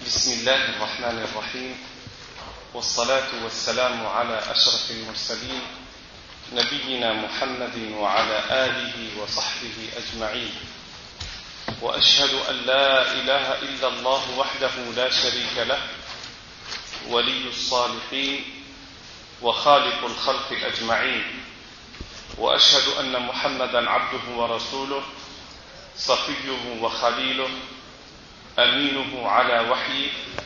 بسم الله الرحمن الرحيم، والصلاة والسلام على أشرف المرسلين نبينا محمد وعلى آله وصحبه أجمعين. وأشهد أن لا إله إلا الله وحده لا شريك له، ولي الصالحين وخالق الخلق أجمعين. وأشهد أن محمدا عبده ورسوله، صفيه وخليله، أمينه على وحيه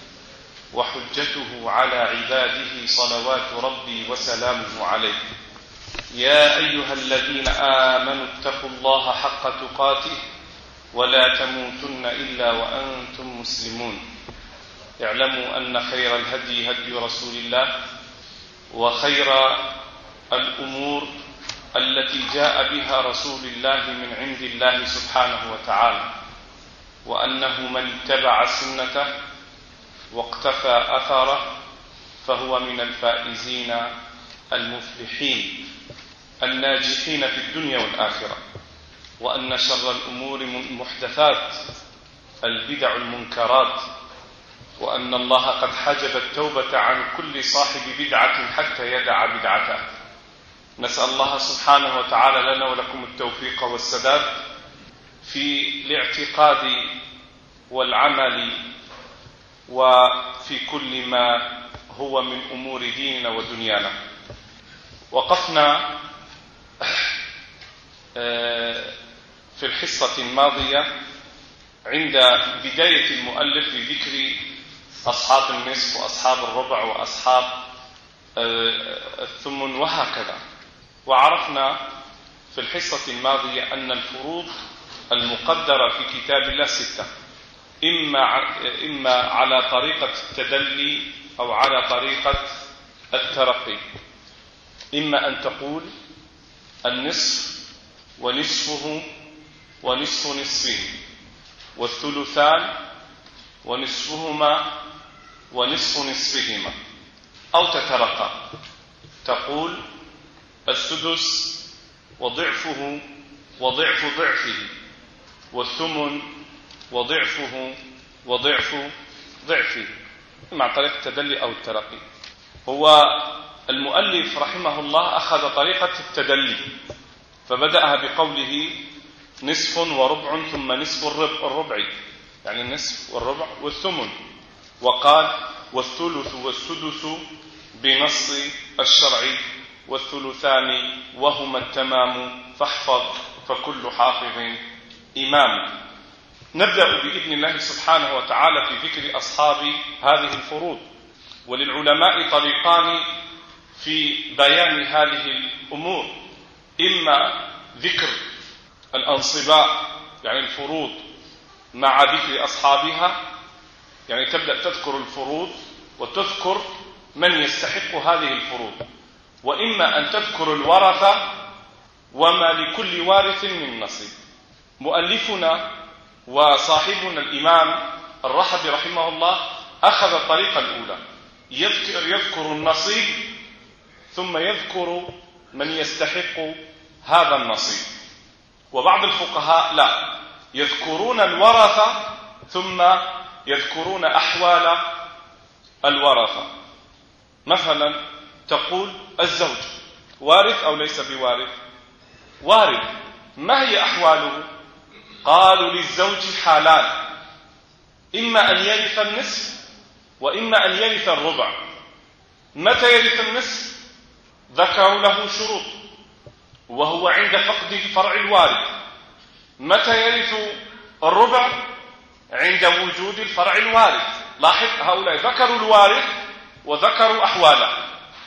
وحجته على عباده، صلوات ربي وسلامه عليه. يا أيها الذين آمنوا اتقوا الله حق تقاته ولا تموتن إلا وأنتم مسلمون. اعلموا أن خير الهدي هدي رسول الله، وخير الأمور التي جاء بها رسول الله من عند الله سبحانه وتعالى، وأنه من اتبع سنته واقتفى أثره فهو من الفائزين المفلحين الناجحين في الدنيا والآخرة. وأن شر الأمور محدثات، البدع المنكرات، وأن الله قد حجب التوبة عن كل صاحب بدعة حتى يدع بدعته. نسأل الله سبحانه وتعالى لنا ولكم التوفيق والسداد في الاعتقاد والعمل وفي كل ما هو من أمور ديننا ودنيانا. وقفنا في الحصة الماضية عند بداية المؤلف في ذكر أصحاب النصف وأصحاب الربع وأصحاب الثمن وهكذا. وعرفنا في الحصة الماضية أن الفروض المقدرة في كتاب الله 6، إما على طريقة التدلي أو على طريقة الترقي. إما أن تقول النصف ونصفه ونصف نصفه، والثلثان ونصفهما ونصف نصفهما، أو تترقى تقول السدس وضعفه وضعف ضعفه، والثمن وضعفه وضعف ضعفه، مع طريقة التدلي أو الترقي. هو المؤلف رحمه الله أخذ طريقة التدلي، فبدأها بقوله نصف وربع ثم نصف الربع، يعني النصف والربع والثمن، وقال والثلث والسدس بنص الشرع، والثلثان وهما التمام، فاحفظ فكل حافظ إمام. نبدأ بإذن الله سبحانه وتعالى في ذكر أصحاب هذه الفروض. وللعلماء طريقان في بيان هذه الأمور: إما ذكر الأنصباء يعني الفروض مع ذكر أصحابها، يعني تبدأ تذكر الفروض وتذكر من يستحق هذه الفروض، وإما أن تذكر الورثة وما لكل وارث من نصيب. مؤلفنا وصاحبنا الإمام الرحبي رحمه الله أخذ الطريقة الأولى، يذكر النصيب ثم يذكر من يستحق هذا النصيب. وبعض الفقهاء لا، يذكرون الورثة ثم يذكرون أحوال الورثة. مثلا تقول الزوج وارث أو ليس بوارث؟ وارث. ما هي أحواله؟ قالوا للزوج حالان: إما أن يرث النصف وإما أن يرث الربع. متى يرث النصف؟ ذكروا له شروط، وهو عند فقد الفرع الوارث. متى يرث الربع؟ عند وجود الفرع الوارث. لاحظ، هؤلاء ذكروا الوارث وذكروا أحواله،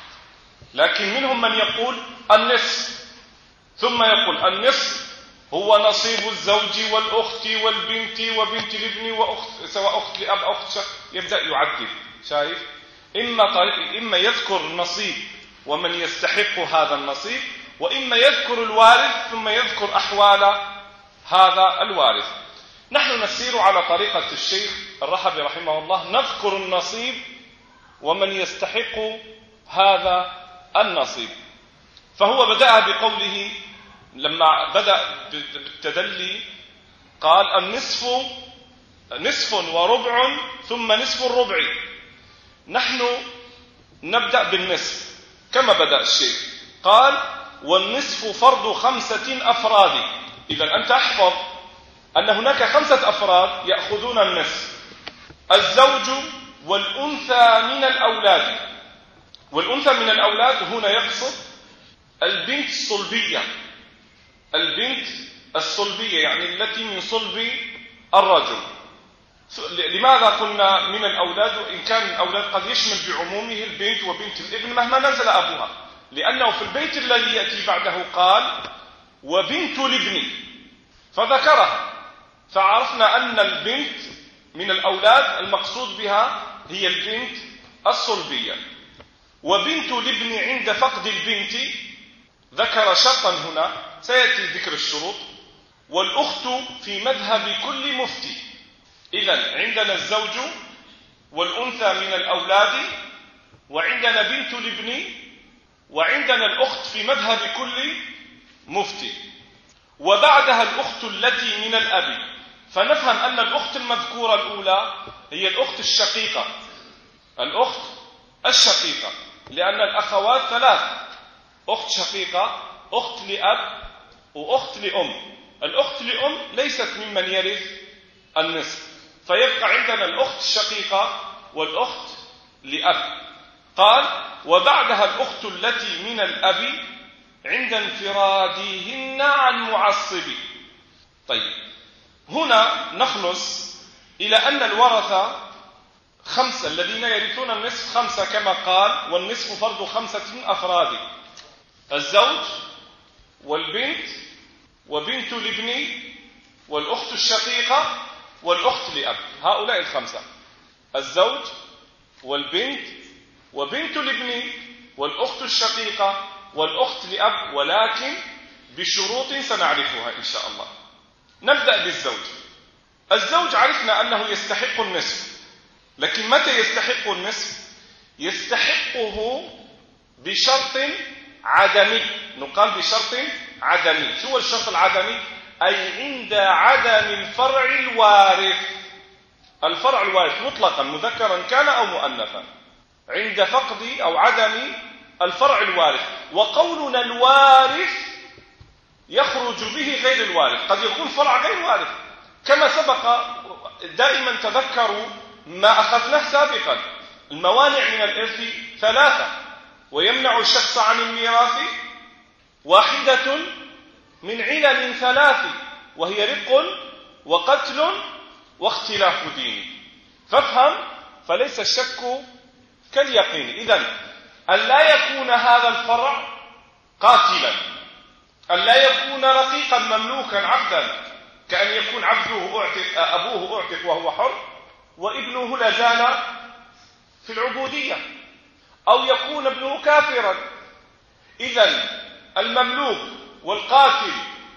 لكن منهم من يقول النصف، ثم يقول النصف هو نصيب الزوج والأخت والبنت وبنت الابن وأخت، سواء أخت لأب أو أخت، يبدأ يعدل. شايف؟ إما يذكر النصيب ومن يستحق هذا النصيب، وإما يذكر الوارث ثم يذكر أحوال هذا الوارث. نحن نسير على طريقة الشيخ الرحبي رحمه الله، نذكر النصيب ومن يستحق هذا النصيب. فهو بدأ بقوله لما بدأ بالتدلي قال النصف نصف وربع ثم نصف الربع. نحن نبدأ بالنصف كما بدأ الشيخ، قال والنصف فرض 5 أفراد. إذا أنت احفظ أن هناك 5 أفراد يأخذون النصف: الزوج والأنثى من الأولاد. والأنثى من الأولاد هنا يقصد البنت الصلبية، البنت الصلبية يعني التي من صلب الرجل. لماذا قلنا من الأولاد؟ وإن كان الأولاد قد يشمل بعمومه البنت وبنت الابن مهما نزل أبوها، لأنه في البيت الذي يأتي بعده قال وبنت الابن فذكرها، فعرفنا أن البنت من الأولاد المقصود بها هي البنت الصلبية. وبنت الابن عند فقد البنت ذكر شرطا هنا سيأتي ذكر الشروط. والأخت في مذهب كل مفتي. إذن عندنا الزوج والأنثى من الأولاد، وعندنا بنت الابن، وعندنا الأخت في مذهب كل مفتي، وبعدها الأخت التي من الأب. فنفهم أن الأخت المذكورة الأولى هي الأخت الشقيقة، الأخت الشقيقة، لأن الأخوات 3: أخت شقيقة، أخت لأب، وأخت لأم. الأخت لأم ليست ممن يرث النصف، فيبقى عندنا الأخت الشقيقة والأخت لأب. قال وبعدها الأخت التي من الأب عند انفرادهن عن معصب. طيب، هنا نخلص إلى أن الورثة 5 الذين يرثون النصف 5 كما قال، والنصف فرض 5 أفراد: الزوج والبنت وبنت الابن والأخت الشقيقة والأخت لأب. هؤلاء 5: الزوج والبنت وبنت الابن والأخت الشقيقة والأخت لأب، ولكن بشروط سنعرفها إن شاء الله. نبدأ بالزوج. الزوج عرفنا أنه يستحق النصف، لكن متى يستحق النصف؟ يستحقه بشرط عدمي. نقال بشرط عدمي. شو الشرط العدمي؟ أي عند عدم الفرع الوارث. الفرع الوارث مطلقا مذكرا كان أو مؤنثا، عند فقد أو عدم الفرع الوارث. وقولنا الوارث يخرج به غير الوارث، قد يكون فرع غير وارث، كما سبق. دائما تذكروا ما أخذناه سابقا: الموانع من الإرث 3، ويمنع الشخص عن الميراث 1 من علل 3، وهي رق وقتل واختلاف دين. فافهم، فليس الشك كاليقين. إذن أن لا يكون هذا الفرع قاتلا، أن لا يكون رقيقا مملوكا عبدا، كأن يكون عبده أبوه أعتق وهو حر وابنه لازال في العبودية، أو يكون ابنه كافرا. إذن المملوك والقاتل،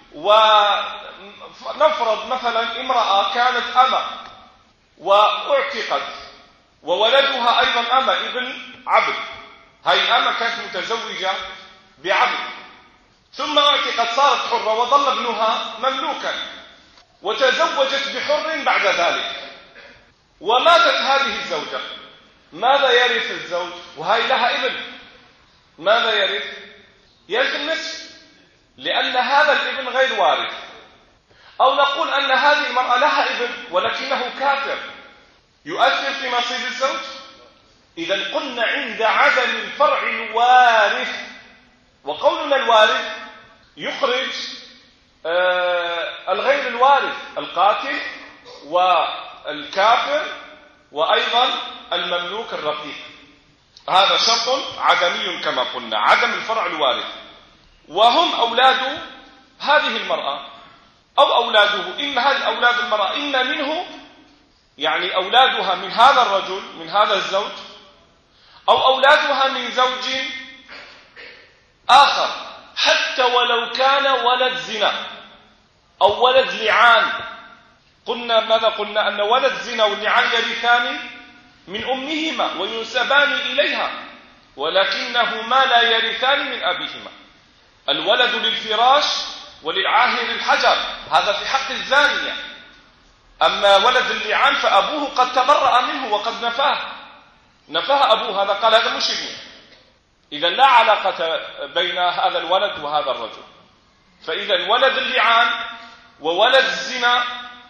ونفرض مثلا امرأة كانت أمة واعتقت وولدها أيضا أمة، ابن عبد، هاي أمة كانت متزوجة بعبد ثم اعتقت صارت حرة وظل ابنها مملوكا، وتزوجت بحر بعد ذلك وماتت هذه الزوجة. ماذا يرث الزوج؟ وهي لها ابن، ماذا يرث؟ يرث النصف، لأن هذا الابن غير وارث. أو نقول أن هذه المرأة لها ابن ولكنه كافر، يؤثر في نصيب الزوج. إذا قلنا عند عدم الفرع الوارث. وقولنا الوارث يخرج الغير الوارث: القاتل والكافر وأيضا المملوك الرقيق. هذا شرط عدمي كما قلنا، عدم الفرع الوارث. وهم أولاد هذه المرأة أو أولاده. إن هذه أولاد المرأة إن منه، يعني أولادها من هذا الرجل من هذا الزوج، أو أولادها من زوج آخر، حتى ولو كان ولد زنا أو ولد لعان. قلنا ماذا قلنا؟ أن ولد زنا واللعان يرثان من أمهما وينسبان إليها، ولكنهما لا يرثان من أبيهما. الولد للفراش وللعاهر الحجر، هذا في حق الزانية. أما ولد اللعان فأبوه قد تبرأ منه وقد نفاه أبوه، هذا قال هذا مش ابني. إذا لا علاقة بين هذا الولد وهذا الرجل. فإذا ولد اللعان وولد الزنا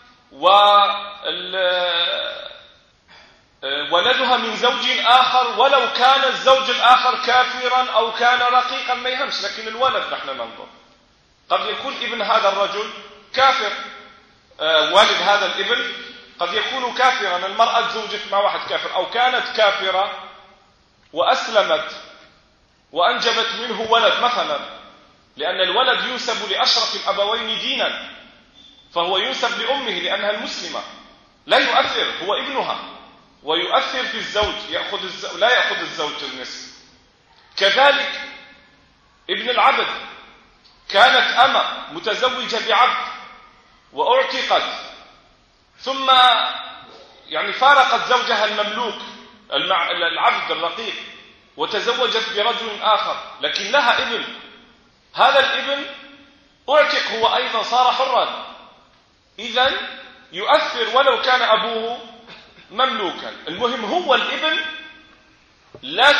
ولدها من زوج آخر، ولو كان الزوج الآخر كافرا أو كان رقيقا ما يهمش، لكن الولد نحن ننظر. قد يكون ابن هذا الرجل كافر، والد هذا الابن قد يكون كافرا، المرأة تزوجت مع واحد كافر، أو كانت كافرة وأسلمت وأنجبت منه ولد مثلا، لأن الولد ينسب لأشرف الأبوين دينا، فهو ينسب لأمه لأنها المسلمة، لا يؤثر، هو ابنها، ويؤثر في الزوج، لا يأخذ الزوج النصف. كذلك ابن العبد، كانت أمة متزوجة بعبد وأعتقت، ثم فارقت زوجها المملوك العبد الرقيق وتزوجت برجل آخر، لكن لها ابن، هذا الابن أعتق هو أيضا، صار حرا، إذن يؤثر ولو كان أبوه مملوكا. المهم هو الابن لا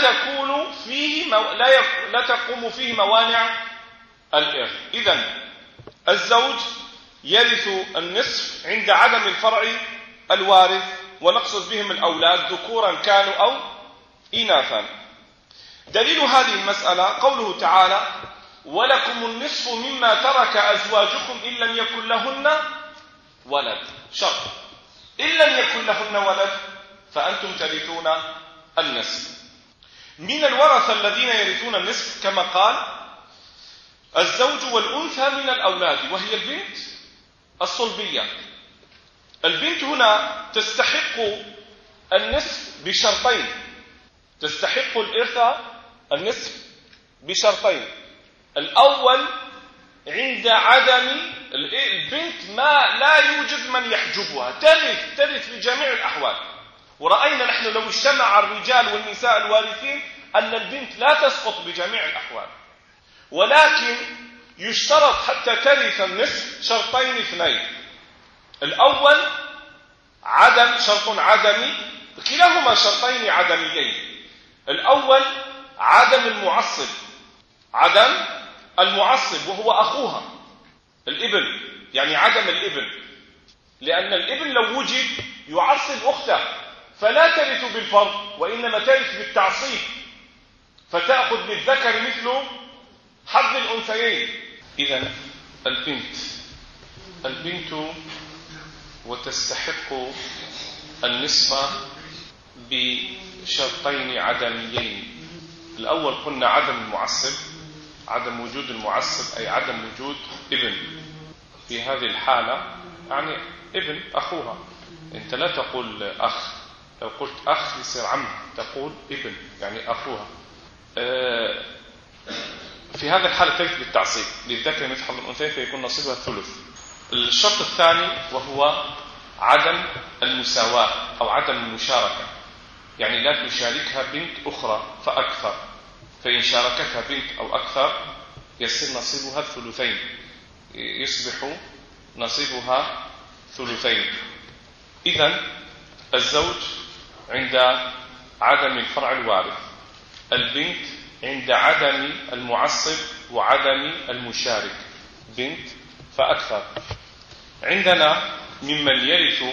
تقوم فيه موانع الإرث. إذن الزوج يرث النصف عند عدم الفرع الوارث، ونقصد بهم الأولاد ذكورا كانوا أو إناثا. دليل هذه المسألة قوله تعالى: ولكم النصف مما ترك أزواجكم إن لم يكن لهن ولد. شرط: إن لم يكن لهن ولد فأنتم ترثون النصف. من الورثة الذين يرثون النصف كما قال الزوج والأنثى من الأولاد، وهي البنت الصلبية. البنت هنا تستحق النصف بشرطين، تستحق الإرث النصف بشرطين. الأول عند عدم البنت لا يوجد من يحجبها، ترث بجميع الأحوال. ورأينا نحن لو اجتمع الرجال والنساء الوارثين أن البنت لا تسقط بجميع الأحوال، ولكن يشترط حتى ترث النصف شرطين اثنين. الأول شرط عدمي، كلاهما شرطين عدميين. الأول عدم المعصب وهو أخوها الابن، عدم الابن، لأن الابن لو وجد يعصب أخته فلا ترث بالفرض، وإنما ترث بالتعصيب، فتأخذ للذكر مثل حظ الأنثيين. إذن البنت وتستحق النصف بشرطين عدميين. الأول قلنا عدم وجود المعصب، أي عدم وجود ابن. في هذه الحالة ابن أخوها، أنت لا تقول أخ، لو قلت أخ يصير عم، تقول ابن أخوها. في هذه الحالة ترث بالتعصيب، للذكر مثل حظ الأنثيين فيكون نصيبها الثلث. الشرط الثاني وهو عدم المساواة أو عدم المشاركة، لا تشاركها بنت أخرى فأكثر، فإن شاركتها بنت أو أكثر يصير نصيبها الثلثين، يصبح نصيبها ثلثين. إذن الزوج عند عدم الفرع الوارث، البنت عند عدم المعصب وعدم المشارك، بنت فأكثر. عندنا ممن يرث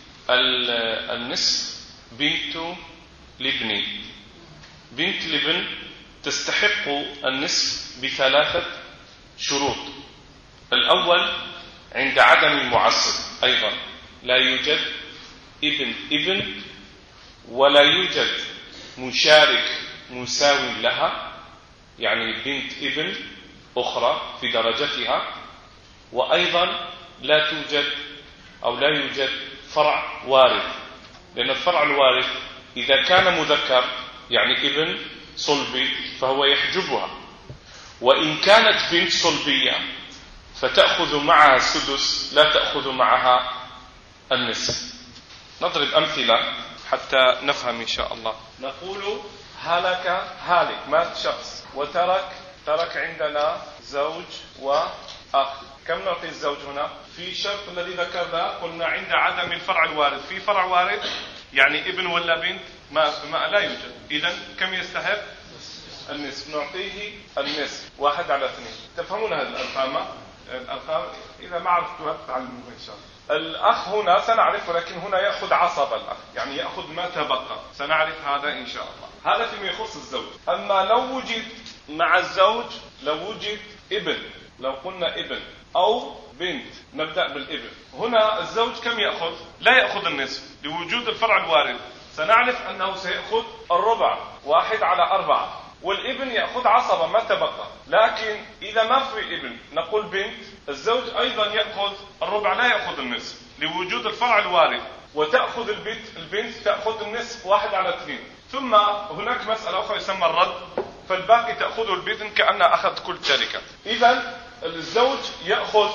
النصف بنت الابن. بنت الابن تستحق النصف بثلاثة شروط. الأول عند عدم المعصب، أيضا لا يوجد ابن ولا يوجد مشارك مساو لها، بنت ابن أخرى في درجتها، وأيضا لا يوجد فرع وارث، لأن الفرع الوارث إذا كان مذكر ابن صلبي فهو يحجبها، وإن كانت بنت صلبية فتأخذ معها السدس، لا تأخذ معها النصف. نضرب أمثلة حتى نفهم إن شاء الله. نقول هالك مات شخص وترك عندنا زوج وأخ. كم نعطي الزوج هنا؟ في الشرط الذي ذكرنا قلنا عند عدم الفرع الوارث، في فرع وارث يعني ابن ولا بنت ما لا يوجد، إذن كم يستحق؟ النصف، نعطيه النصف 1/2. تفهمون هذه الأرقام؟ الأرقام إذا ما عرفتها تعلموها إن شاء الله. الأخ هنا سنعرف، ولكن هنا يأخذ عصب الأخ، يعني يأخذ ما تبقى، سنعرف هذا إن شاء الله. هذا فيما يخص الزوج. أما لو وجد مع الزوج، لو وجد ابن، لو قلنا ابن أو بنت، نبدأ بالابن. هنا الزوج كم يأخذ؟ لا يأخذ النصف لوجود الفرع الوارث، سنعرف أنه سيأخذ الربع 1/4، والابن يأخذ عصبة ما تبقى. لكن إذا ما في ابن نقول بنت، الزوج أيضا يأخذ الربع لا يأخذ النصف لوجود الفرع الوارث، وتأخذ البنت تأخذ النصف 1/2. ثم هناك مسألة أخرى يسمى الرد، فالباقي تأخذه البنت كأنها أخذ كل تركة. إذن الزوج يأخذ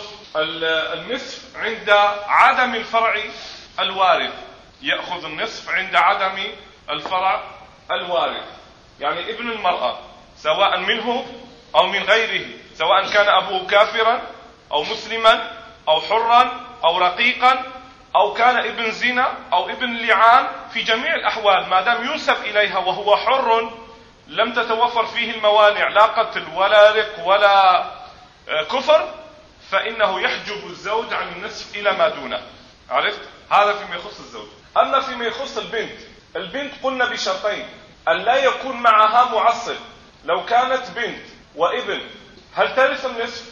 النصف عند عدم الفرع الوارث، يأخذ النصف عند عدم الفرع الوارث، يعني ابن المرأة سواء منه أو من غيره، سواء كان أبوه كافرا أو مسلما أو حرا أو رقيقا أو كان ابن زنا أو ابن لعان، في جميع الأحوال ما دام ينسب إليها وهو حر لم تتوفر فيه الموانع، لا قتل ولا رق ولا كفر، فإنه يحجب الزوج عن النصف إلى ما دونه. عرفت؟ هذا فيما يخص الزوج. أما فيما يخص البنت قلنا بشرطين: أن لا يكون معها معصب. لو كانت بنت وابن هل ترث النصف؟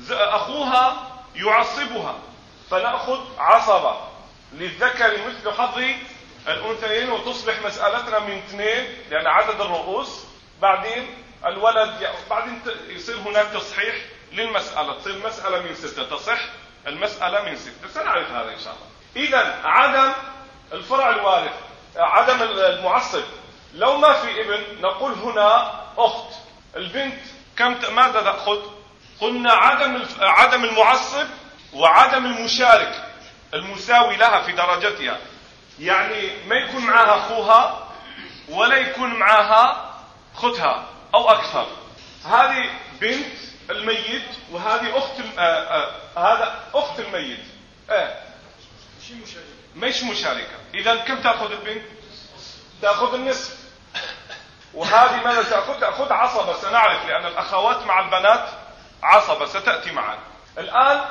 أخوها يعصبها، فنأخذ عصبة للذكر مثل حظ الأنثيين، وتصبح مسألتنا من 2 لأن عدد الرؤوس. بعدين الولد بعدين يصير هناك تصحيح للمسألة، تصير المسألة من 6، تصح المسألة من 6. سنعرف هذا إن شاء الله. إذن عدم الفرع الوارث، عدم المعصب. لو ما في ابن نقول هنا أخت. البنت ماذا تأخذ؟ قلنا عدم المعصب وعدم المشارك المساوي لها في درجتها، يعني ما يكون معها أخوها ولا يكون معها أختها أو أكثر. هذه بنت الميت وهذه هذا أخت الميت، مش مشاركة. إذا كم تأخذ البنت؟ تأخذ النصف. وهذه ماذا تأخذ؟ تأخذ عصبة، سنعرف، لأن الأخوات مع البنات عصبة ستأتي معنا. الآن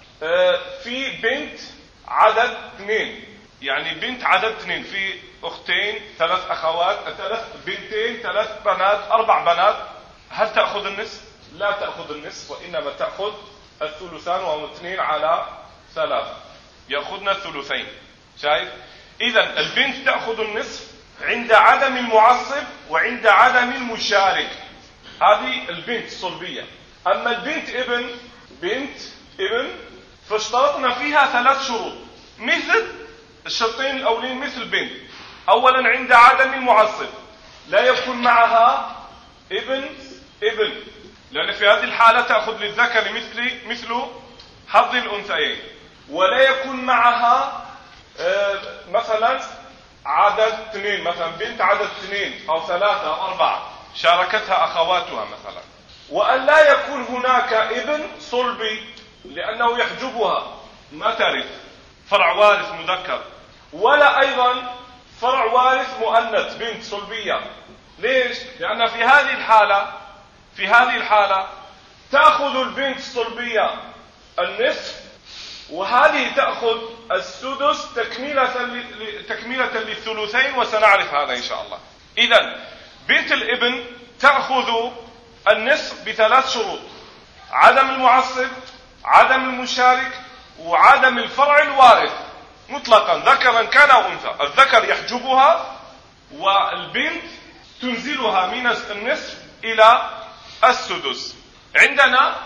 في بنت عدد 2، يعني بنت عدد 2، في أختين 3 أخوات 3 بنتين 3 بنات 4 بنات، هل تأخذ النصف؟ لا تأخذ النصف، وإنما تأخذ الثلثان، وهم 2 على 3، يأخذنا الثلثين. شايف؟ إذن البنت تأخذ النصف عند عدم المعصب وعند عدم المشارك، هذه البنت الصلبية. أما البنت ابن فاشترطنا فيها 3 شروط، مثل الشرطين الأولين مثل البنت. أولا عند عدم المعصب لا يكون معها ابن، لأن في هذه الحالة تأخذ للذكر مثل حظ الأنثيين. ولا يكون معها مثلا عدد 2، مثلا بنت عدد 2 أو 3 أو 4 شاركتها أخواتها مثلا. وأن لا يكون هناك ابن صلبي، لأنه يحجبها ما ترث فرع وارث مذكر، ولا أيضا فرع وارث مؤنث بنت صلبية. ليش؟ لأن في هذه الحالة تأخذ البنت الصلبية النصف، وهذه تأخذ السدس تكملة للثلثين، وسنعرف هذا إن شاء الله. إذن بنت الابن تأخذ النصف ب3 شروط: عدم المعصب، عدم المشارك، وعدم الفرع الوارث مطلقا، ذكرا كان أو أنثى. الذكر يحجبها، والبنت تنزلها من النصف إلى السدس. عندنا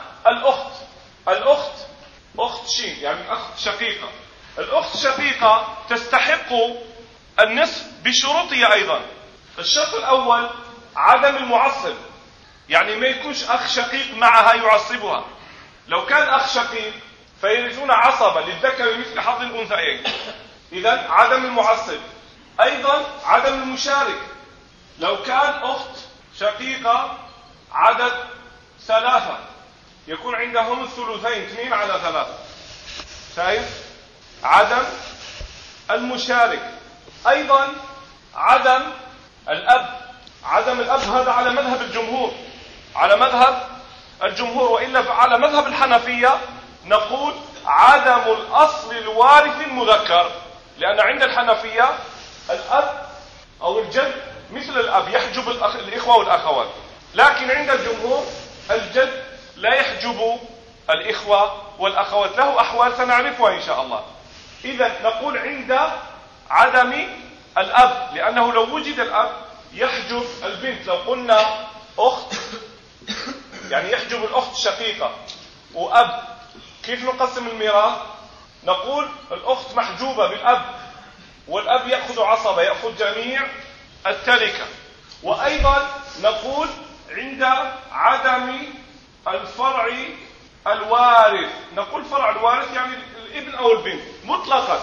الأخت أخت شين، يعني أخت شقيقة. الأخت الشقيقة تستحق النصف بشروطها أيضا. الشرط الأول عدم المعصب، يعني ما يكونش أخ شقيق معها يعصبها. لو كان أخ شقيق فيرثون عصبة للذكر مثل حظ الأنثيين، إذن عدم المعصب. أيضا عدم المشارك، لو كان أخت شقيقة عدد 3 يكون عندهم الثلثين 2 على 3. شايف؟ عدم المشارك. أيضا عدم الأب. عدم الأب هذا على مذهب الجمهور، على مذهب الجمهور، وإلا على مذهب الحنفية نقول عدم الأصل الوارث المذكر، لأن عند الحنفية الأب أو الجد مثل الأب يحجب الإخوة والأخوات، لكن عند الجمهور الجد لا يحجب الإخوة والأخوات، له أحوال سنعرفها إن شاء الله. إذا نقول عند عدم الأب، لأنه لو وجد الأب يحجب البنت. لو قلنا أخت يعني يحجب الأخت الشقيقة وأب، كيف نقسم الميراث؟ نقول الأخت محجوبة بالأب، والأب يأخذ عصبة، يأخذ جميع التركة. وأيضا نقول عند عدم الفرع الوارث، نقول فرع الوارث يعني الابن أو البنت مطلقا.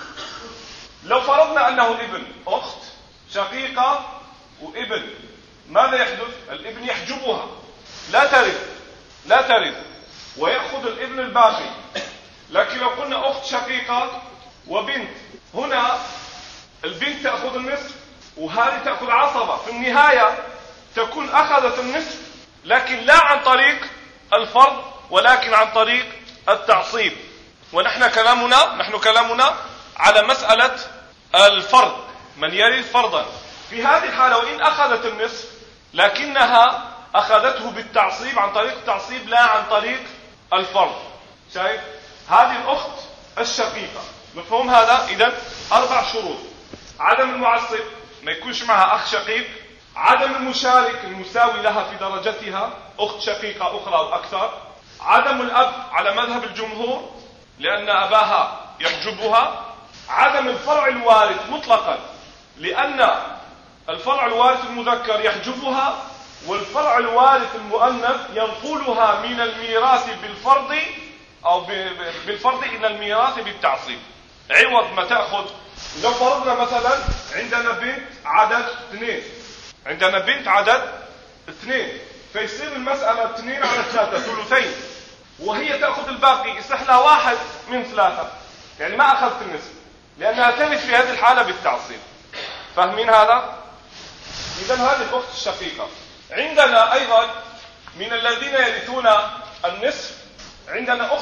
لو فرضنا أنه الابن أخت شقيقة وابن، ماذا يحدث؟ الابن يحجبها، لا ترث ويأخذ الابن الباقي. لكن لو قلنا أخت شقيقة وبنت، هنا البنت تأخذ النصف وهذه تأخذ عصبة، في النهاية تكون أخذت النصف، لكن لا عن طريق الفرض ولكن عن طريق التعصيب. ونحن كلامنا على مسألة الفرض، من يرث فرضا. في هذه الحالة وإن أخذت النصف لكنها أخذته بالتعصيب، عن طريق التعصيب لا عن طريق الفرض. شايف؟ هذه الأخت الشقيقة، مفهوم هذا؟ إذن 4 شروط: عدم المعصب، ما يكونش معها أخ شقيق; عدم المشارك المساوي لها في درجتها، أخت شقيقة أخرى أو أكثر; عدم الأب على مذهب الجمهور لأن أباها يحجبها; عدم الفرع الوارث مطلقا لأن الفرع الوارث المذكر يحجبها، والفرع الوارث المؤنث ينقلها من الميراث بالفرض أو بالفرض إلى الميراث بالتعصيب. عوض ما تأخذ، لو فرضنا مثلا عندنا بنت عدد 2 فيصير المسألة 2/3 ثلثين، وهي تأخذ الباقي، يصح لها 1 من 3، يعني ما أخذت النصف، لأنها ترث في هذه الحالة بالتعصيب. فاهمين هذا؟ إذن هذه الأخت الشقيقة. عندنا أيضا من الذين يرثون النصف عندنا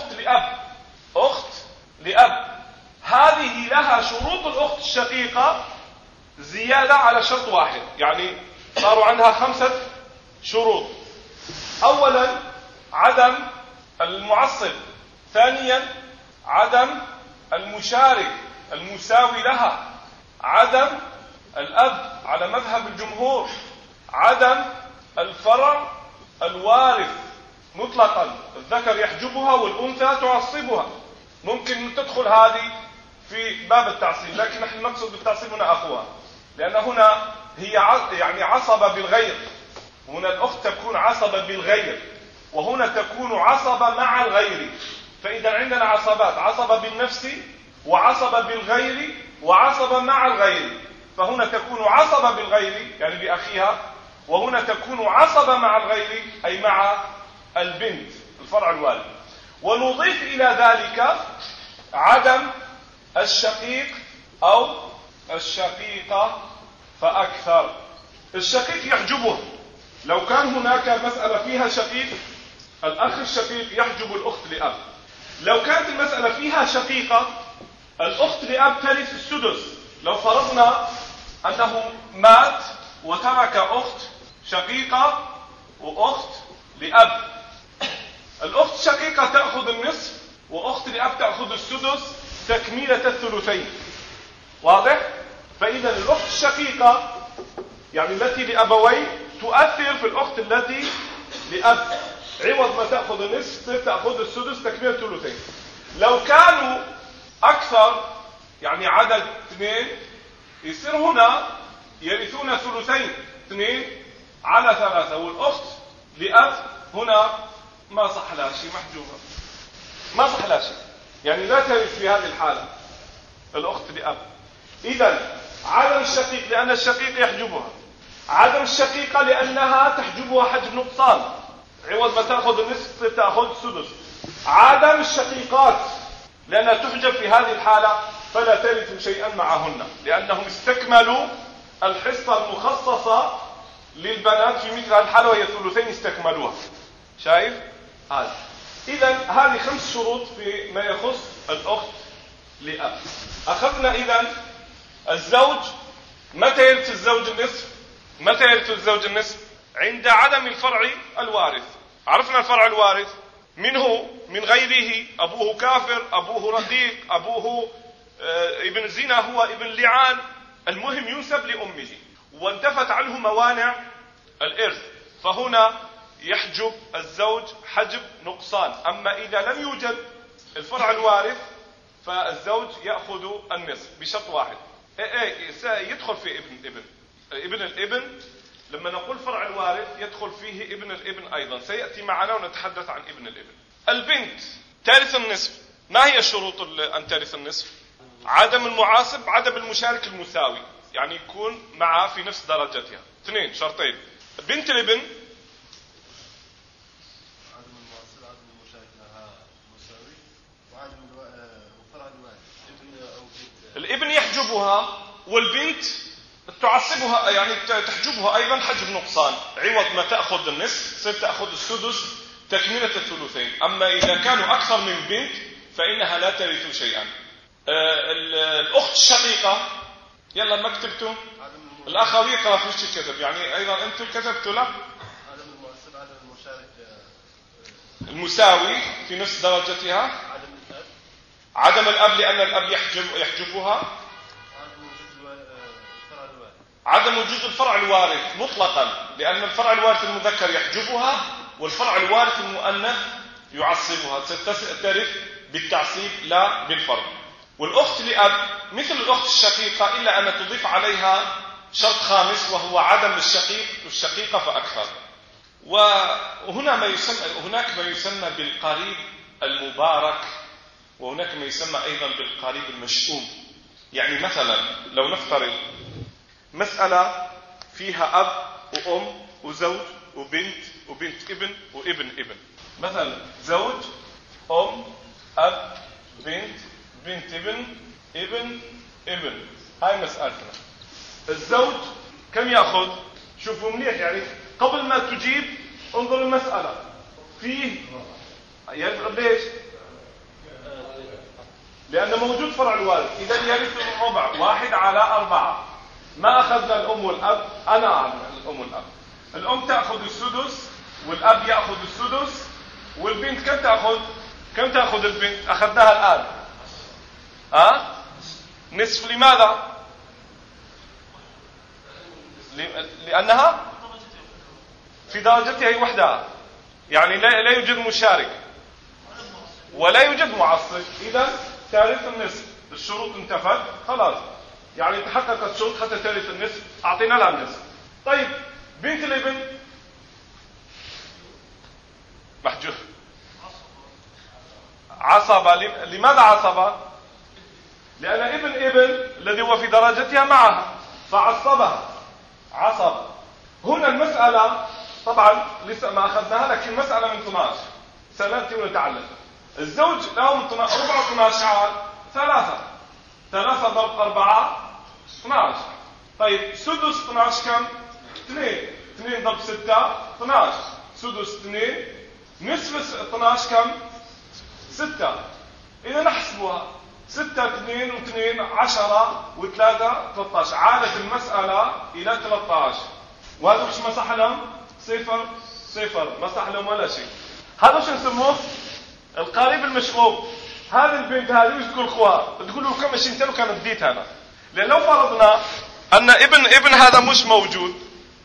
أخت لأب. هذه لها شروط الأخت الشقيقة زيادة على شرط واحد، يعني صاروا عندها 5 شروط. أولا عدم المعصب، ثانيا عدم المشارك المساوي لها، عدم الأب على مذهب الجمهور، عدم الفرع الوارث مطلقا، الذكر يحجبها والأنثى تعصبها. ممكن تدخل هذه في باب التعصيب، لكن نحن نقصد بالتعصيب هنا أخوها، لأن هنا هي يعني عصبة بالغير، هنا الأخت تكون عصبة بالغير، وهنا تكون عصبة مع الغير. فإذا عندنا عصبات: عصبة بالنفس، وعصبة بالغير، وعصبة مع الغير. فهنا تكون عصبة بالغير يعني بأخيها، وهنا تكون عصبة مع الغير أي مع البنت الفرع الوارث. ونضيف إلى ذلك عدم الشقيق أو الشقيقة فأكثر. الشقيق يحجبه، لو كان هناك مسألة فيها شقيق الأخ الشقيق يحجب الأخت لأب. لو كانت المسألة فيها شقيقة الأخت لأب ترث السدس. لو فرضنا أنه مات وترك أخت شقيقة وأخت لأب، الأخت الشقيقة تأخذ النصف وأخت لأب تأخذ السدس تكملة الثلثين. واضح؟ فإذا الأخت الشقيقة يعني التي لأبوين تؤثر في الأخت التي لأب، عوض ما تأخذ النصف تأخذ السدس تكملة الثلثين. لو كانوا أكثر يعني عدد 2 يصير هنا يرثون ثلثين، 2/3، والأخت لأب هنا ما صح لها شيء، محجوبة، ما صح لها شيء، يعني لا ترث في هذه الحالة الأخت لأب. إذن عدم الشقيق لأن الشقيق يحجبها، عدم الشقيقة لأنها تحجبها حجب نقصان، عوض ما تأخذ النصف تأخذ السدس. عدم الشقيقات لأنها تحجب في هذه الحالة فلا ترث شيئا معهن، لأنهم استكملوا الحصة المخصصة للبنات في مثل هذه الحالة وهي ثلثين استكملوها. شايف هذا؟ إذن هذه 5 شروط فيما يخص الأخت لأب. أخذنا إذن الزوج. متى يرث الزوج النصف؟ متى يرث الزوج النصف؟ عند عدم الفرع الوارث. عرفنا الفرع الوارث منه من غيره، أبوه كافر، أبوه رقيق، أبوه ابن زنا، هو ابن لعان، المهم ينسب لأمه وانتفت عنه موانع الإرث، فهنا يحجب الزوج حجب نقصان. أما إذا لم يوجد الفرع الوارث فالزوج يأخذ النصف بشرط واحد، يدخل في ابن الابن. لما نقول فرع الوارث يدخل فيه ابن الابن أيضا، سيأتي معنا ونتحدث عن ابن الابن. البنت ترث النصف. ما هي شروط أن ترث النصف؟ عدم المعاصب، عدم المشارك المساوي، يعني يكون معها في نفس درجتها. 2 شرطين. بنت الابن عدم المعاصب، عدم المشارك لها مساوي، وفرع الوارث. الابن يحجبها والبنت تعصبها، يعني تحجبها أيضا حجب نقصان، عوض ما تأخذ النصف صرت تأخذ السدس تكملة الثلثين. أما إذا كانوا أكثر من بنت فإنها لا ترث شيئا. الأخت الشقيقة، يلا ما كتبتوا؟ الأخ يقرأ في وش كتب، يعني أيضا أنتم كتبتوا له؟ عدم المعصب، عدم المشارك المساوي في نفس درجتها. عدم الأب لأن الأب يحجبها. عدم وجود الفرع الوارث مطلقا، لأن الفرع الوارث المذكر يحجبها والفرع الوارث المؤنث يعصبها، سترث بالتعصيب لا بالفرع. والأخت لأب مثل الأخت الشقيقة إلا أن تضيف عليها شرط خامس وهو عدم الشقيق والشقيقة فأكثر. هناك ما يسمى بالقريب المبارك، وهناك ما يسمى أيضا بالقريب المشؤوم. يعني مثلا لو نفترض مسألة فيها أب وأم وزوج وبنت ابن وابن ابن، مثلا زوج أم أب بنت ابن ابن، هاي مسألتنا. الزوج كم يأخذ؟ شوفوا منيح، يعني قبل ما تجيب انظر المسألة فيه يرث ليش؟ لأن موجود فرع الوارث، إذا يرث الربع 1/4. ما أخذنا الأم والأب، أنا أعلم الأم والأب. الأم تأخذ السدس والأب يأخذ السدس، والبنت كم تأخذ البنت؟ أخذناها الآن نصف. لماذا؟ لأنها في درجتها هي وحدها، يعني لا يوجد مشارك ولا يوجد معصب، إذا ترث النصف. الشروط انتفت خلاص، يعني تحققت الشروط حتى ترث النصف، أعطينا لها النصف. طيب بنت الابن محجوب عصبة. لماذا عصبة؟ لأن ابن الذي هو في درجتها معها فعصبها عصب. هنا المسألة طبعا لسه ما أخذناها، لكن مسألة من 12 سنأتي ونتعلم. الزوج له من 4 12 عام 3 ضرب 4 12. طيب سدس 12 كم؟ 2 ضرب 6 12. سدس 2. نصف 12 كم؟ 6. إذا نحسبها 6 2 و2 10 و3 13. عادت المسألة إلى 13، وهذا مش مسح لهم 0 مسح لهم ولا شيء. هذا شو نسموه؟ القريب المشؤوم. هذه البنت هذه وش تقول اخوها؟ تقول له كم شيء انت كان بديت انا. لان لو فرضنا ان ابن هذا مش موجود،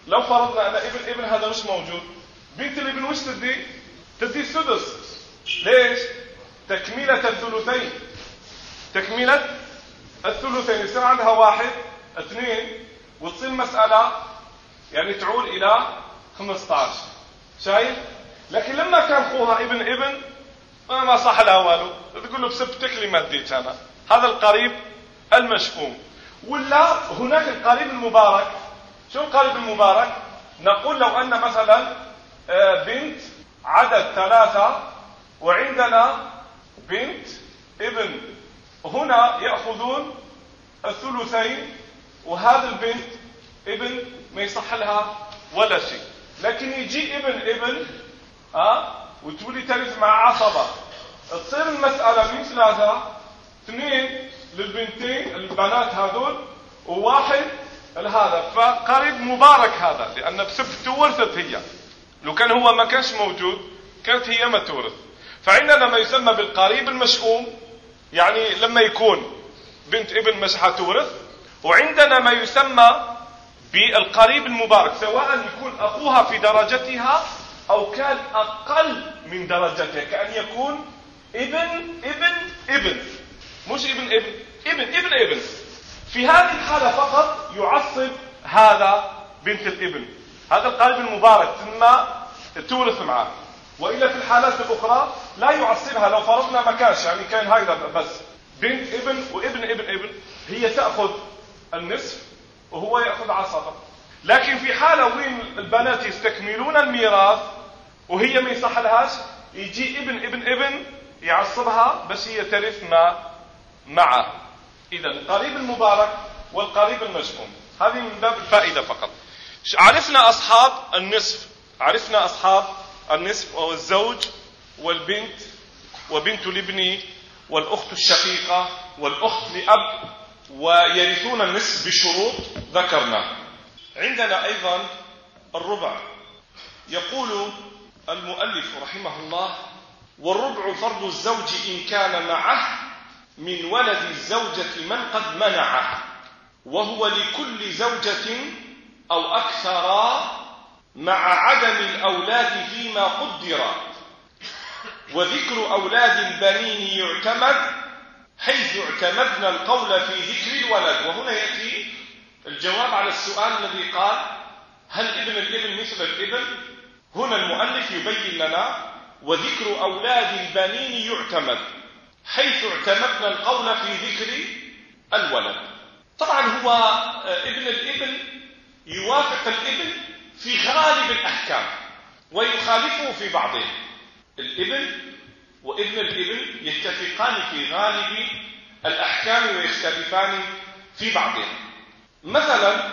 بنت الابن وش تدي السدس. ليش؟ تكملة الثلثين يصير عندها 1 2 وتصير مسألة يعني تعود إلى 15. شايف؟ لكن لما كان أخوها ابن ما صح لها والو، تقول له بسبتك لي ما اديت أنا. هذا القريب المشؤوم. ولا هناك القريب المبارك. شو القريب المبارك؟ نقول لو أن مثلا بنت عدد 3 وعندنا بنت ابن هنا يأخذون الثلثين، وهذا البنت ابن ما يصح لها ولا شيء. لكن يجي ابن وتولي ترث مع عصبة، تصير المسألة من 3، 2 للبنتين البنات هذول وواحد هذا، فقريب مبارك هذا، لأن بسبته ورثت هي. لو كان هو ما كانش موجود كانت هي ما تورث. فعندنا ما يسمى بالقريب المشؤوم، يعني لما يكون بنت ابن مش حتورث. وعندنا ما يسمى بالقريب المبارك، سواء يكون أخوها في درجتها أو كان أقل من درجتها، كأن يكون ابن مش ابن. في هذه الحالة فقط يعصب هذا بنت الابن، هذا القريب المبارك ثم تورث معه. وإلا في الحالات الأخرى لا يعصبها. لو فرضنا ما كانش، يعني كان هذا بس بنت ابن وابن هي تأخذ النصف وهو يأخذ عصبة. لكن في حالة وين البنات يستكملون الميراث وهي ما يصح لهاش، يجي ابن يعصبها بس هي ترث معه. إذا القريب المبارك والقريب المشؤوم، هذه من باب الفائدة فقط. عرفنا أصحاب النصف وهو الزوج والبنت وبنت الابن والأخت الشقيقة والأخت لأب، ويرثون النصف بشروط ذكرنا. عندنا أيضا الربع. يقول المؤلف رحمه الله: والربع فرض الزوج إن كان معه من ولد الزوجة من قد منعه، وهو لكل زوجة أو أكثر مع عدم الأولاد فيما قدر، وذكر أولاد البنين يعتمد حيث اعتمدنا القول في ذكر الولد. وهنا يأتي الجواب على السؤال الذي قال: هل ابن الابن مثل الابن؟ هنا المؤلف يبين لنا: وذكر أولاد البنين يعتمد حيث اعتمدنا القول في ذكر الولد. طبعا هو ابن الابن يوافق الابن في غالب الأحكام ويخالفه في بعضه. الابن وابن الابن يتفقان في غالب الأحكام ويختلفان في بعضها. مثلا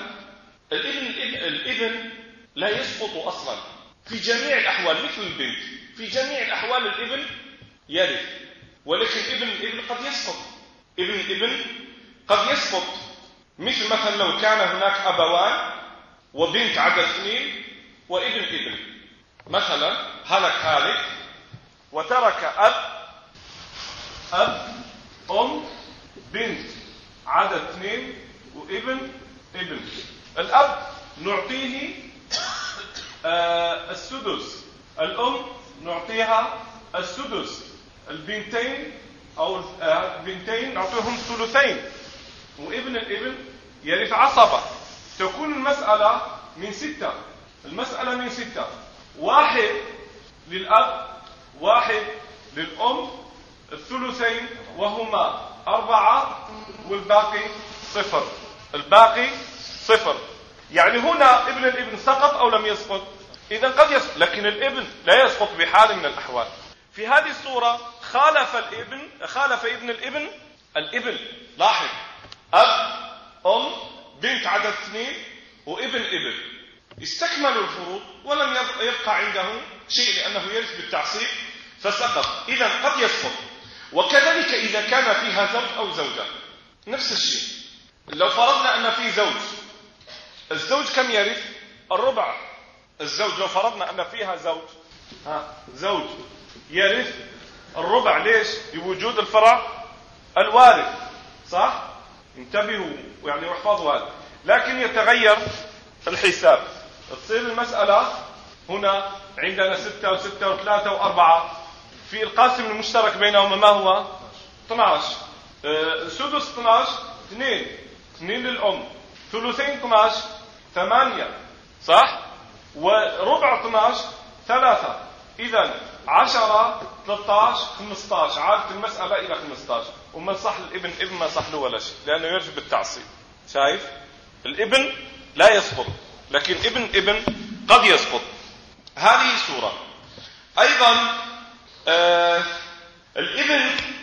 الابن لا يسقط أصلا في جميع الأحوال مثل البنت. في جميع الأحوال الابن يرث، ولكن ابن الابن قد يسقط. مثل لو كان هناك أبوان وبنت عدد 2 وابن مثلا هلك وترك أب بنت عدد 2 وابن. الأب نعطيه السدس، الأم نعطيها السدس، البنتين نعطيهم ثلثين، وابن الابن يرث عصبة. تكون المسألة من 6. 1 للأب، 1 للأم، الثلثين وهما 4 والباقي 0. يعني هنا ابن الابن سقط أو لم يسقط؟ إذا قد يسقط، لكن الابن لا يسقط بحال من الأحوال. في هذه الصورة خالف ابن الابن لاحظ: أب بنت عدد 2 وابن استكملوا الفروض ولم يبقى عنده شيء لأنه يرث بالتعصيب فسقط. إذا قد يسقط. وكذلك إذا كان فيها زوج أو زوجة نفس الشيء. لو فرضنا أن في الزوج كم يرث؟ الربع. الزوج لو فرضنا أن فيها زوج يرث الربع. ليش؟ لوجود الفرع الوارث، صح؟ انتبهوا يعني واحفظوا هذا. لكن يتغير الحساب، تصير المسألة هنا عندنا 6 و6 و3 و4. في القاسم المشترك بينهما ما هو؟ 12. سدس 12 2 للأم، ثلثين 12 8، صح؟ وربع 12 3. إذن 10 13 15. عادت المسألة إلى 15. وما صح الابن ما صح له ولا شيء لأنه يرجع بالتعصيب. شايف؟ الابن لا يسقط، لكن ابن قد يسقط. هذه صورة. أيضا الابن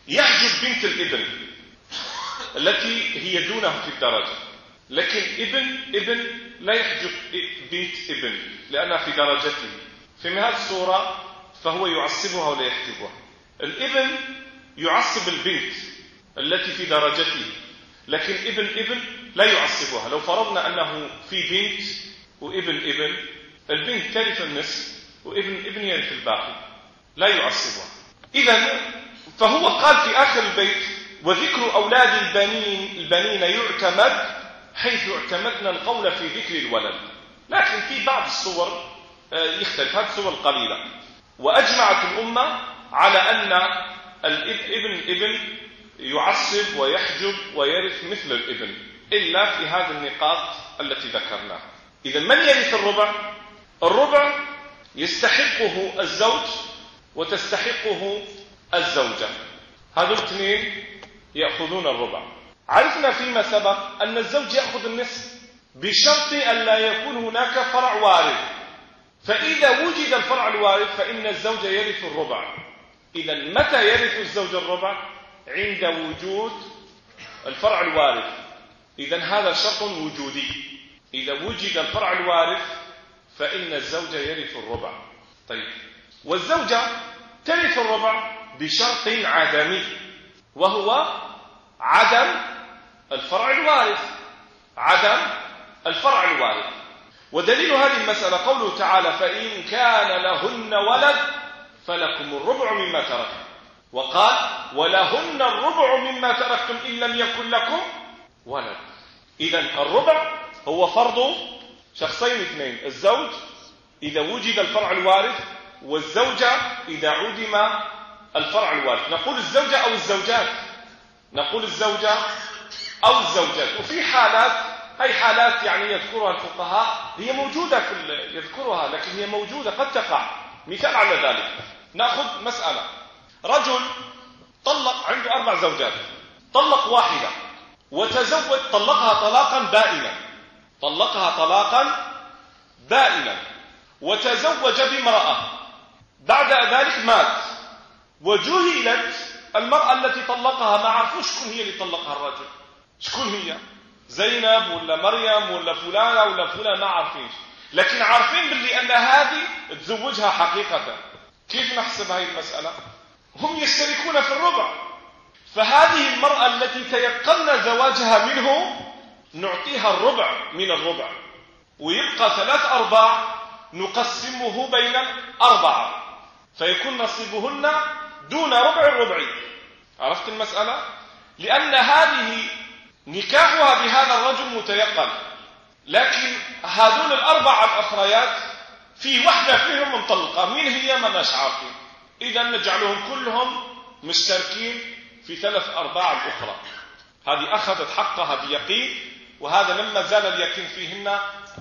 يحجب بنت الابن التي هي دونه في الدرجة، لكن ابن لا يحجب بنت ابن لأنها في درجته. في هذه الصورة فهو يعصبها ولا يحجبها. الابن يعصب البنت التي في درجته، لكن ابن لا يعصبها. لو فرضنا أنه في بنت وابن البنت ترث النصف وابن يرث الباقي، لا يعصبها. إذن فهو قال في آخر البيت: وذكر أولاد البنين يعتمد حيث اعتمدنا القول في ذكر الولد. لكن في بعض الصور يختلف، هذه الصور القليلة. وأجمعت الأمة على أن الابن يعصب ويحجب ويرث مثل الابن، إلا في هذه النقاط التي ذكرناها. إذن من يرث الربع؟ الربع يستحقه الزوج وتستحقه الزوجة، هذول الاثنين يأخذون الربع. عرفنا فيما سبق أن الزوج يأخذ النصف بشرط أن لا يكون هناك فرع وارث، فإذا وجد الفرع الوارث فإن الزوج يرث الربع. إذن متى يرث الزوج الربع؟ عند وجود الفرع الوارث. إذن هذا شرط وجودي، إذا وجد الفرع الوارث فإن الزوج يرث الربع. طيب، والزوجة ترث الربع بشرط عدمي، وهو عدم الفرع الوارث. ودليل هذه المسألة قوله تعالى: فإن كان لهن ولد فلكم الربع مما تركتم، وقال: ولهن الربع مما تركتم إن لم يكن لكم ولد. إذن الربع هو فرض شخصين اثنين: الزوج إذا وجد الفرع الوارث، والزوجة إذا عدم الفرع الوارث. نقول الزوجة أو الزوجات. وفي حالات، هي حالات يعني يذكرها الفقهاء، هي موجودة يذكرها، لكن هي موجودة قد تقع. مثال على ذلك، نأخذ مسألة: رجل طلق، عنده 4 زوجات، طلق واحدة وتزوج، طلقها طلاقا بائنا وتزوج بامرأة، بعد ذلك مات وجهلت المرأة التي طلقها، ما عرفوا شكون هي اللي طلقها الرجل، شكون هي، زينب ولا مريم ولا فلانة ولا فلان، ما عارفين، لكن عارفين باللي أن هذه تزوجها حقيقة. كيف نحسب هذه المسألة؟ هم يشتركون في الربع، فهذه المرأة التي تيقن زواجها منه نعطيها الربع من الربع، ويبقى 3/4 نقسمه بين 4، فيكون نصيبهن دون ربع الربع. عرفت المسألة؟ لأن هذه نكاحها بهذا الرجل متيقن، لكن هذول 4 الأخريات في واحدة فيهم مطلقة، من هي؟ ما ناش عارفين. إذا نجعلهم كلهم مشتركين في 3/4 الأخرى. هذه أخذت حقها بيقين، وهذا لما زال اليقين فيهن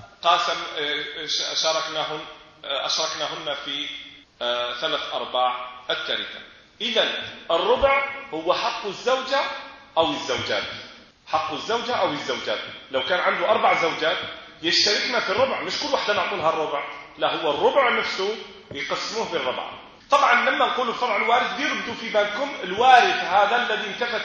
أشركناهن في 3/4 التركة. إذن الربع هو حق الزوجة أو الزوجات. لو كان عنده 4 زوجات يشتركنا في الربع، مش كل واحدة نعطونها الربع، لا، هو الربع نفسه يقسموه بالربع. طبعا لما نقول الفرع الوارث ديروا في بالكم، الوارث هذا الذي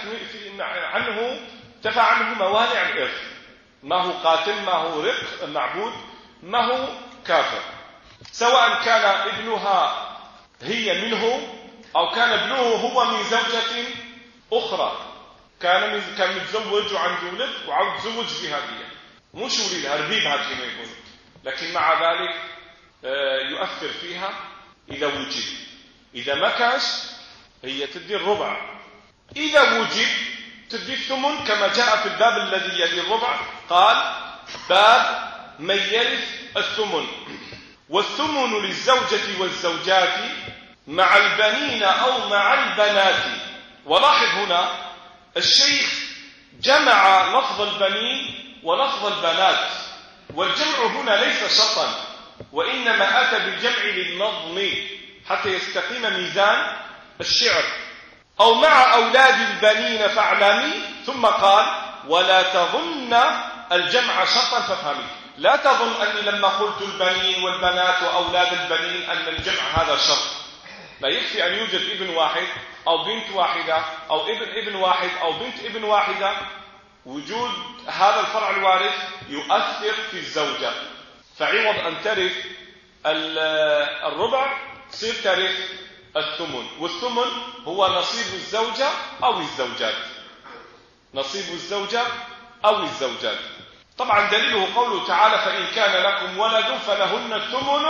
انتفى عنه موانع الإرث، ما هو قاتل، ما هو رق معبود، ما هو كافر، سواء كان ابنها هي منه أو كان ابنه هو من زوجة أخرى، كان متزوج وعنده ولد وعاود تزوج بهذه، مش وليدها، ربيبها كما يقول، لكن مع ذلك يؤثر فيها إذا وجد. إذا ما كاش هي تدي الربع، إذا وجد تدي الثمن، كما جاء في الباب الذي يلي الربع، قال: باب من يرث الثمن، والثمن للزوجة والزوجات مع البنين أو مع البنات. ولاحظ هنا الشيخ جمع لفظ البنين ولفظ البنات، والجمع هنا ليس شرطا، وإنما أتى بالجمع للنظم حتى يستقيم ميزان الشعر. أو مع أولاد البنين فاعلمي، ثم قال: ولا تظن الجمع شرطا فافهمي. لا تظن أني لما قلت البنين والبنات وأولاد البنين أن الجمع هذا شرط، لا يكفي أن يوجد ابن واحد أو بنت واحدة أو ابن واحد أو بنت ابن واحدة. وجود هذا الفرع الوارث يؤثر في الزوجة، فعوض أن ترث الربع تصير ترث الثمن، والثمن هو نصيب الزوجة أو الزوجات، نصيب الزوجة أو الزوجات. طبعا دليله قوله تعالى: فإن كان لكم ولد فلهن الثمن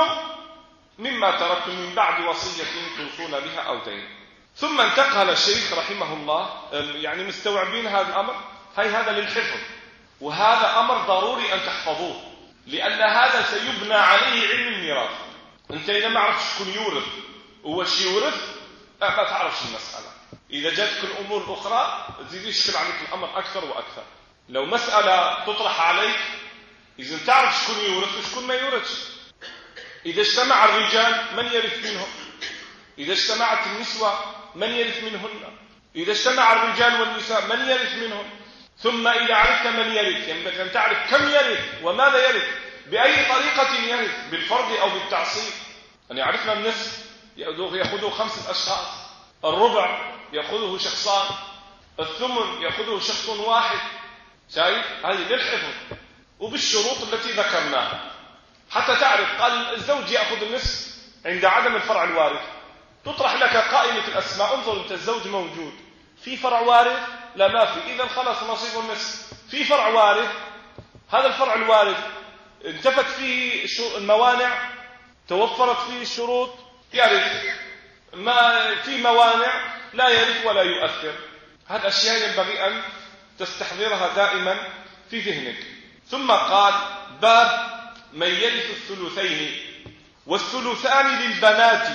مما تركتم من بعد وصية توصون بها أو دين. ثم انتقل الشيخ رحمه الله، يعني مستوعبين هذا الأمر، هذا للحفظ، وهذا أمر ضروري أن تحفظوه، لأن هذا سيبنى عليه علم الميراث. أنت إذا ما عرفت شكون يورث وش يورث ما تعرفش المسألة. إذا جاتك الأمور الأخرى تزيد يشكل عليك الأمر أكثر وأكثر. لو مسألة تطرح عليك إذا تعرف شكون يورث وشكون ما يورثش. إذا اجتمع الرجال من يرث منهم؟ إذا اجتمعت النسوة من يرث منهن؟ إذا اجتمع الرجال والنساء من يرث منهم؟ ثم إذا عرفت من يرث ينبغي أن تعرف كم يرث وماذا يرث، بأي طريقة يرث، بالفرض أو بالتعصيب. أن يعرفنا النصف يأخذه 5 أشخاص، الربع يأخذه شخصان، الثمن يأخذه شخص واحد. شايف؟ هذه للحفظ وبالشروط التي ذكرناها حتى تعرف. قال الزوج يأخذ النصف عند عدم الفرع الوارث، تطرح لك قائمة الأسماء، انظر أنت الزوج موجود، في فرع وارث؟ لا ما في، إذا خلاص نصيب النصف. في فرع وارث، هذا الفرع الوارث انتفت فيه الموانع، توفرت فيه الشروط، يرث. ما في موانع لا يرث ولا يؤثر. هذه الأشياء ينبغي أن تستحضرها دائما في ذهنك. ثم قال: باب من يرث الثلثين، والثلثان للبنات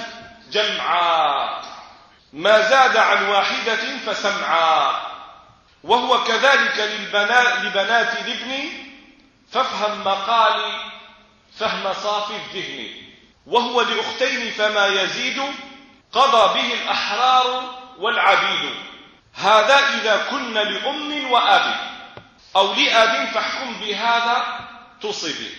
جمعا، ما زاد عن واحدة فسمعا، وهو كذلك لبنات الابن، فافهم مقالي فهم صافي الذهن، وهو لأختين فما يزيد، قضى به الأحرار والعبيد، هذا إذا كن لأم وأب، أو لأب فاحكم بهذا تصبي.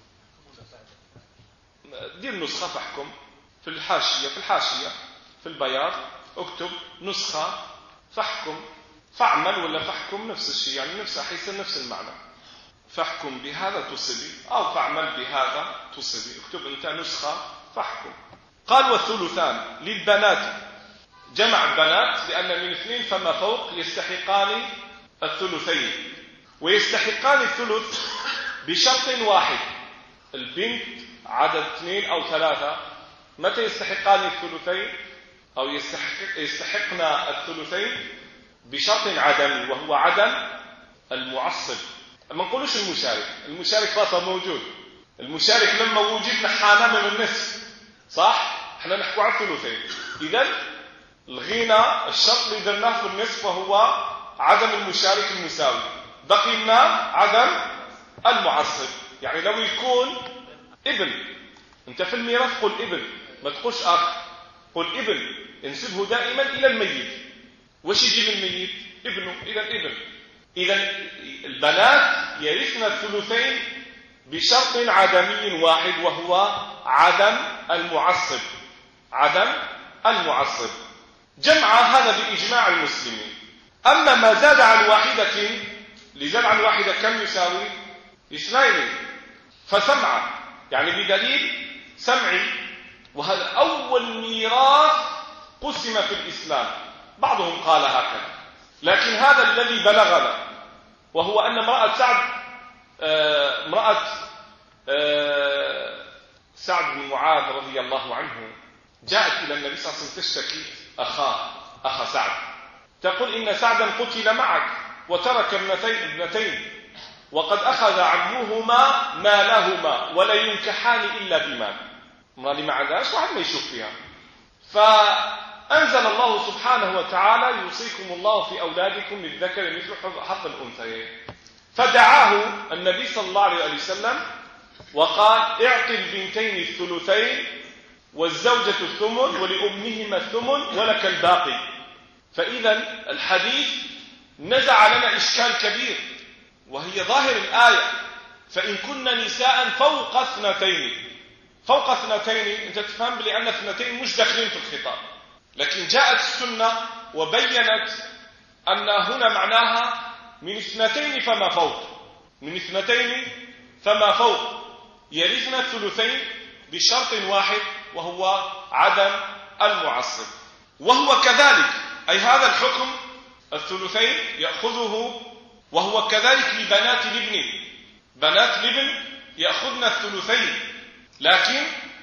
دير نسخة فاحكم في الحاشية، في البياض اكتب نسخة فاحكم، فاعمل ولا فاحكم نفس الشيء، يعني نفس حيصير نفس المعنى. فاحكم بهذا تصبي أو فاعمل بهذا تصبي، اكتب أنت نسخة فاحكم. قال: والثلثان للبنات، جمع البنات لأن من 2 فما فوق يستحقان الثلثين، ويستحقان الثلث بشرط واحد. البنت عدد 2 أو 3، متى يستحقان الثلثين أو يستحقن الثلثين؟ بشرط عدمي، وهو عدم المعصب. ما نقولوش المشارك خلاص موجود، المشارك لما وجد نحانا من النصف، صح؟ احنا نحكوا على الثلثين. إذن الغينا الشرط اللي درناه في النصف وهو عدم المشارك المساوي، بقي لنا عدم المعصب. يعني لو يكون ابن، انت في الميراث قل ابن، ما تقولش اخ، قل ابن، انسبه دائما الى الميت. وش يجي من الميت؟ ابنه. اذا البنات يرثن الثلثين بشرط عدمي واحد، وهو عدم المعصب. جمع هذا بإجماع المسلمين. أما ما زاد عن واحدة، لزاد عن واحدة كم يساوي؟ 2 فسمع، يعني بدليل سمعي. وهذا أول ميراث قسم في الإسلام، بعضهم قال هكذا، لكن هذا الذي بلغنا، وهو أن امرأة سعد بن معاذ رضي الله عنه جاءت إلى النبي صلى الله عليه وسلم تشتكي أخا سعد، تقول: إن سعدا قتل معك وترك ابنتين، وقد أخذ عمهما مالهما ولا ينكحان إلا بمال. ما لي ما عندهاش واحد ما يشوف فيها. فأنزل الله سبحانه وتعالى: يوصيكم الله في أولادكم للذكر مثل حظ الأنثيين. فدعاه النبي صلى الله عليه وسلم وقال: اعطي البنتين الثلثين والزوجة الثمن ولأمهما الثمن ولك الباقي. فإذا الحديث نزع لنا إشكال كبير، وهي ظاهر الآية: فإن كن نساء فوق 2 فوق اثنتين أنت تفهم بأن اثنتين مش داخلين في الخطاب، لكن جاءت السنة وبينت أن هنا معناها من اثنتين فما فوق، من اثنتين فما فوق يرثن الثلثين بشرط واحد وهو عدم المعصب. وهو كذلك، أي هذا الحكم الثلثين يأخذه، وهو كذلك لبنات الابن، بنات الابن يأخذن الثلثين لكن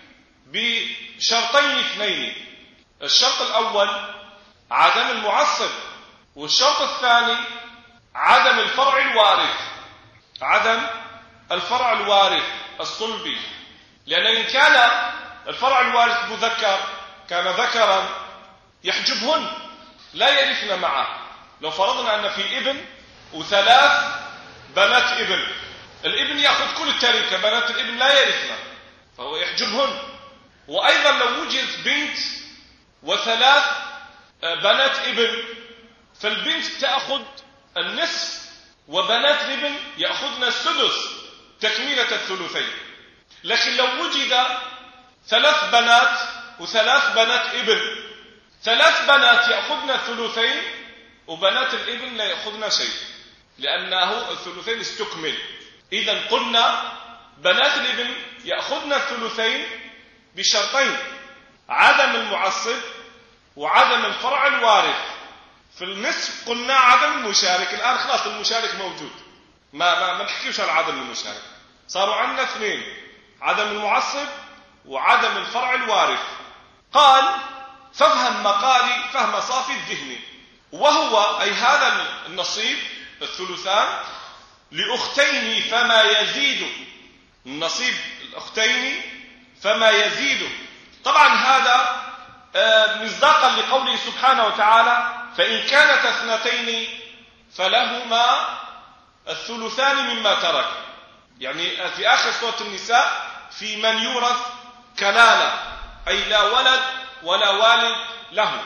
بشرطين اثنين. الشرط الأول عدم المعصب، والشرط الثاني عدم الفرع الوارث، عدم الفرع الوارث الصلبي. لأن إن كان الفرع الوارث مذكر كان ذكرا يحجبهن لا يرثن معه. لو فرضنا أن في ابن وثلاث بنات ابن، الابن يأخذ كل التركة، بنات الابن لا يرثن فهو يحجبهن. وأيضا لو وجد بنت وثلاث بنات ابن فالبنت تأخذ النصف وبنات الابن يأخذن السدس تكملة الثلثين. لكن لو وجد ثلاث بنات وثلاث بنات ابن، ثلاث بنات يأخذن الثلثين وبنات الابن لا يأخذن شيء لأنه الثلثين استكمل. إذن قلنا بنات الابن يأخذن الثلثين بشرطين، عدم المعصب وعدم الفرع الوارث. في النصف قلنا عدم المشارك، الآن خلاص المشارك موجود، ما نحكيوش على عدم المشارك، صاروا عندنا اثنين، عدم المعصب وعدم الفرع الوارث. قال فافهم مقالي فهم صافي الذهن، وهو أي هذا النصيب الثلثان لأختين فما يزيد، النصيب الأختين فما يزيد. طبعا هذا مصداقا لقوله سبحانه وتعالى فإن كانت اثنتين فلهما الثلثان مما ترك، يعني في آخر سورة النساء في من يورث كلالة أي لا ولد ولا والد له.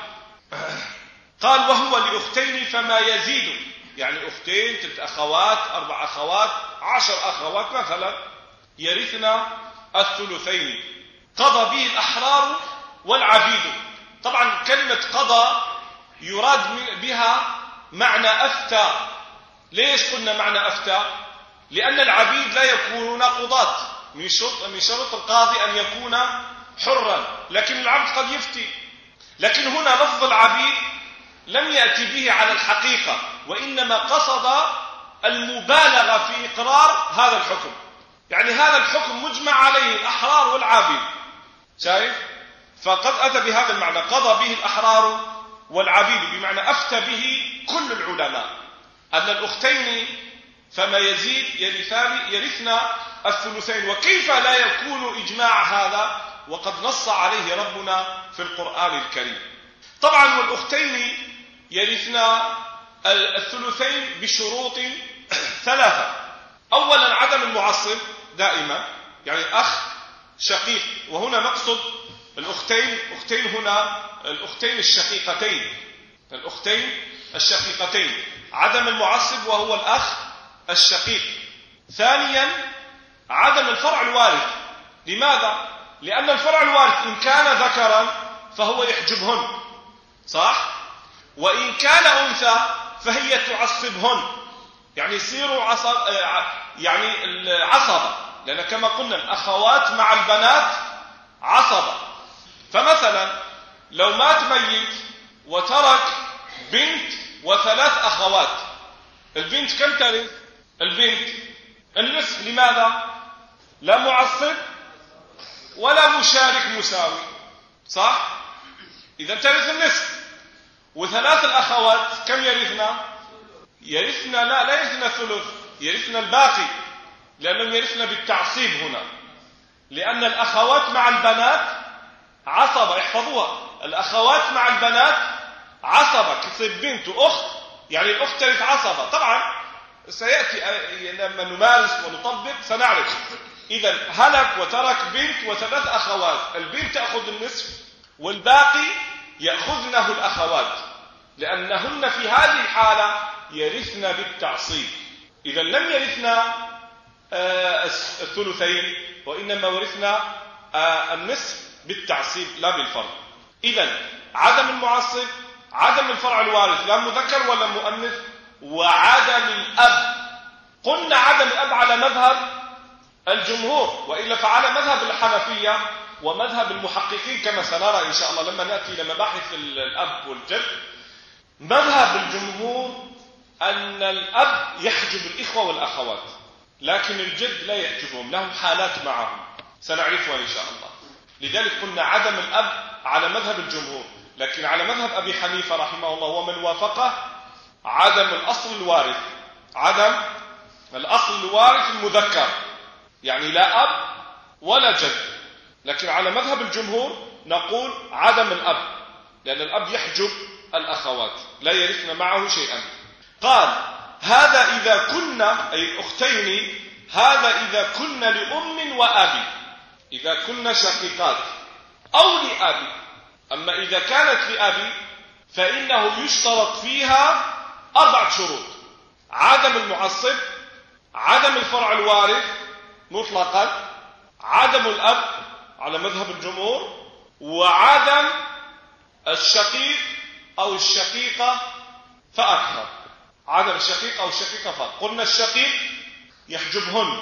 قال وهو لأختين فما يزيد، يعني أختين 3 أخوات 4 أخوات 10 أخوات مثلا يرثن الثلثين. قضى به الأحرار والعبيد. طبعا كلمة قضى يراد بها معنى أفتى. ليش قلنا معنى أفتى؟ لأن العبيد لا يكونون قضاة، من شرط القاضي أن يكون حرا، لكن العبد قد يفتي. لكن هنا لفظ العبيد لم يأتي به على الحقيقة، وإنما قصد المبالغة في إقرار هذا الحكم، يعني هذا الحكم مجمع عليه الأحرار والعبيد، شايف؟ فقد أتى بهذا المعنى قضى به الأحرار والعبيد، بمعنى أفتى به كل العلماء أن الأختين فما يزيد يرثن الثلثين. وكيف لا يكون إجماع هذا وقد نص عليه ربنا في القرآن الكريم؟ طبعا والأختين يرثن الثلثين بشروط 3. أولا عدم المعصب دائما، يعني أخ شقيق، وهنا نقصد أختين هنا الأختين الشقيقتين، الأختين الشقيقتين، عدم المعصب وهو الأخ الشقيق. ثانيا عدم الفرع الوارث. لماذا؟ لأن الفرع الوارث إن كان ذكرا فهو يحجبهن، صح؟ وإن كان أنثى فهي تعصبهن، يعني يصيروا عصبة، لأن كما قلنا الأخوات مع البنات عصبة. فمثلا لو مات ميت وترك بنت و3 أخوات، البنت كم ترث؟ البنت النصف. لماذا؟ لا معصب ولا مشارك مساوي، صح؟ إذا ترث النصف. و3 الأخوات كم يرثنا؟ يرثنا لا يرثنا الثلث، يرثنا الباقي، لأنهم يرثنا بالتعصيب هنا، لأن الأخوات مع البنات عصبة، احفظوها، الأخوات مع البنات عصبة، كتصير بنت وأخت، يعني الأخت ترث عصبة. طبعا سيأتي لما نمارس ونطبق سنعرف. إذا هلك وترك بنت و3 أخوات، البنت تأخذ النصف والباقي يأخذنه الأخوات، لأنهن في هذه الحالة يرثن بالتعصيب. إذا لم يرثنا الثلثين وإنما ورثنا النصف بالتعصيب لا بالفرع. إذن عدم المعصب، عدم الفرع الوارث لا مذكر ولا مؤنث، وعدم الأب. قلنا عدم الأب على مذهب الجمهور، وإلا فعلى مذهب الحنفية ومذهب المحققين كما سنرى إن شاء الله لما نأتي إلى مباحث الأب والجد. مذهب الجمهور أن الأب يحجب الإخوة والأخوات، لكن الجد لا يحجبهم، لهم حالات معهم سنعرفها إن شاء الله. لذلك قلنا عدم الأب على مذهب الجمهور، لكن على مذهب أبي حنيفة رحمه الله ومن وافقه عدم الأصل الوارث، عدم الأصل الوارث المذكر، يعني لا أب ولا جد. لكن على مذهب الجمهور نقول عدم الأب، لأن الأب يحجب الأخوات لا يرثن معه شيئا. قال هذا إذا كنا، أي الأختين، هذا إذا كنا لأم وأبي، إذا كنا شقيقات أو لأبي. أما إذا كانت لأبي فإنه يشترط فيها 4 شروط: عدم المعصب، عدم الفرع الوارث مطلقا، عدم الأب على مذهب الجمهور، وعدم الشقيق أو الشقيقة فأكثر. عدم الشقيق أو الشقيقة فأكثر. قلنا الشقيق يحجبهن،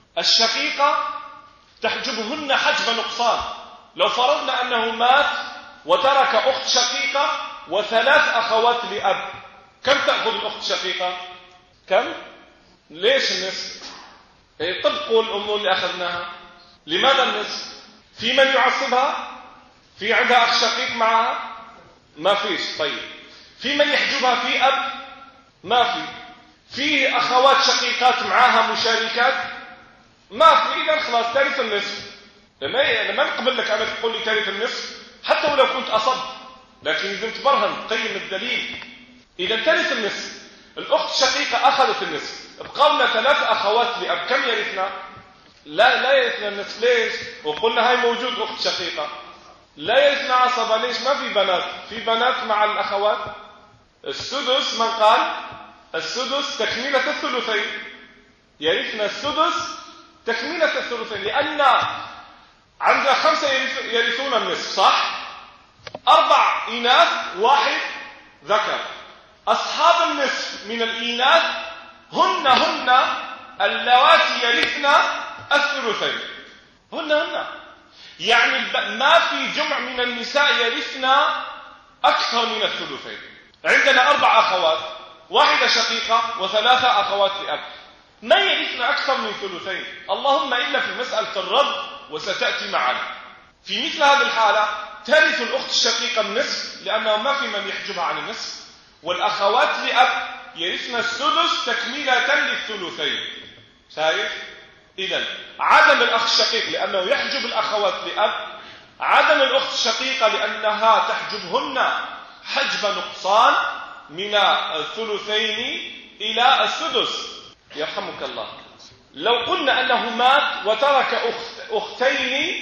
الشقيقة تحجبهن حجب نقصان. لو فرضنا أنه مات وترك أخت شقيقة و3 أخوات لأب، كم تأخذ الأخت الشقيقة؟ كم؟ ليش النصف؟ طبقوا الأمور اللي أخذناها. لماذا النصف؟ في من يعصبها؟ في عندها أخ شقيق معها؟ ما فيش. طيب في من يحجبها في أب؟ ما في. في أخوات شقيقات معها مشاركات؟ ما في. إذا خلاص ترث النصف. لما نقبل لك أنا تقول لي ترث النصف حتى ولو كنت أصبت، لكن لازم تبرهن تقيم الدليل. إذا ترث النصف. الأخت الشقيقة أخذت النصف، بقى لنا 3 أخوات لأب، كم يرثنا؟ لا يرثنا النصف. ليش؟ وقلنا هاي موجود أخت شقيقة، لا يرثنا عصبة. ليش؟ ما في بنات، في بنات مع الأخوات. السدس من قال السدس تكملة الثلثين، يرثنا السدس تكملة الثلثين، لأن عندنا 5 يرثون النصف، صح؟ 4 إناث 1 ذكر. أصحاب النصف من الإناث هن اللواتي يرثن الثلثين، هن يعني ما في جمع من النساء يرثن أكثر من الثلثين. عندنا 4 أخوات، 1 شقيقة و3 أخوات لأب، ما يرثن أكثر من ثلثين، اللهم إلا في مسألة الرد وستأتي معنا. في مثل هذه الحالة ترث الأخت الشقيقة النصف لأنه ما في من يحجبها عن النصف، والأخوات لأب يرثن السدس تكملة للثلثين. شايف؟ إذن عدم الأخ الشقيق لأنه يحجب الأخوات لأب، عدم الأخت الشقيقة لأنها تحجبهن حجب نقصان من الثلثين إلى السدس. يرحمك الله. لو قلنا أنه مات وترك أختين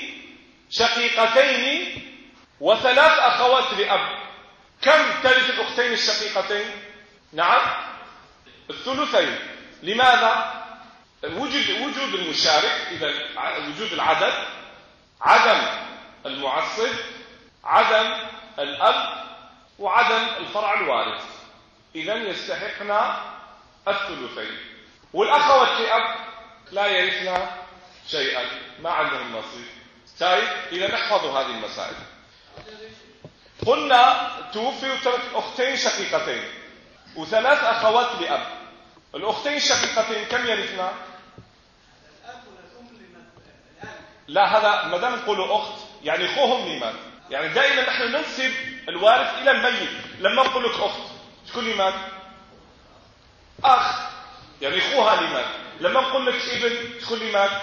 شقيقتين و3 أخوات لأب، كم ترث الأختين الشقيقتين؟ نعم الثلثين. لماذا؟ وجود المشارك، إذا وجود العدد، عدم المعصب، عدم الأب، وعدم الفرع الوارث، إذا يستحقنا الثلثين. والأخوات لأب لا يرثنا شيئا، ما عندهم نصيب. طيب إذا نحفظ هذه المسائل. قلنا توفي وترك أختين شقيقتين و3 أخوات لأب. الأختين الشقيقتين كم يرثنا؟ لا، هذا ما دام نقولوا أخت يعني أخوهم لمات، يعني دائما نحن ننسب الوارث إلى الميت. لما نقول لك أخت شكون اللي مات؟ أخ، يعني أخوها اللي مات. لما نقول لك ابن شكون اللي مات؟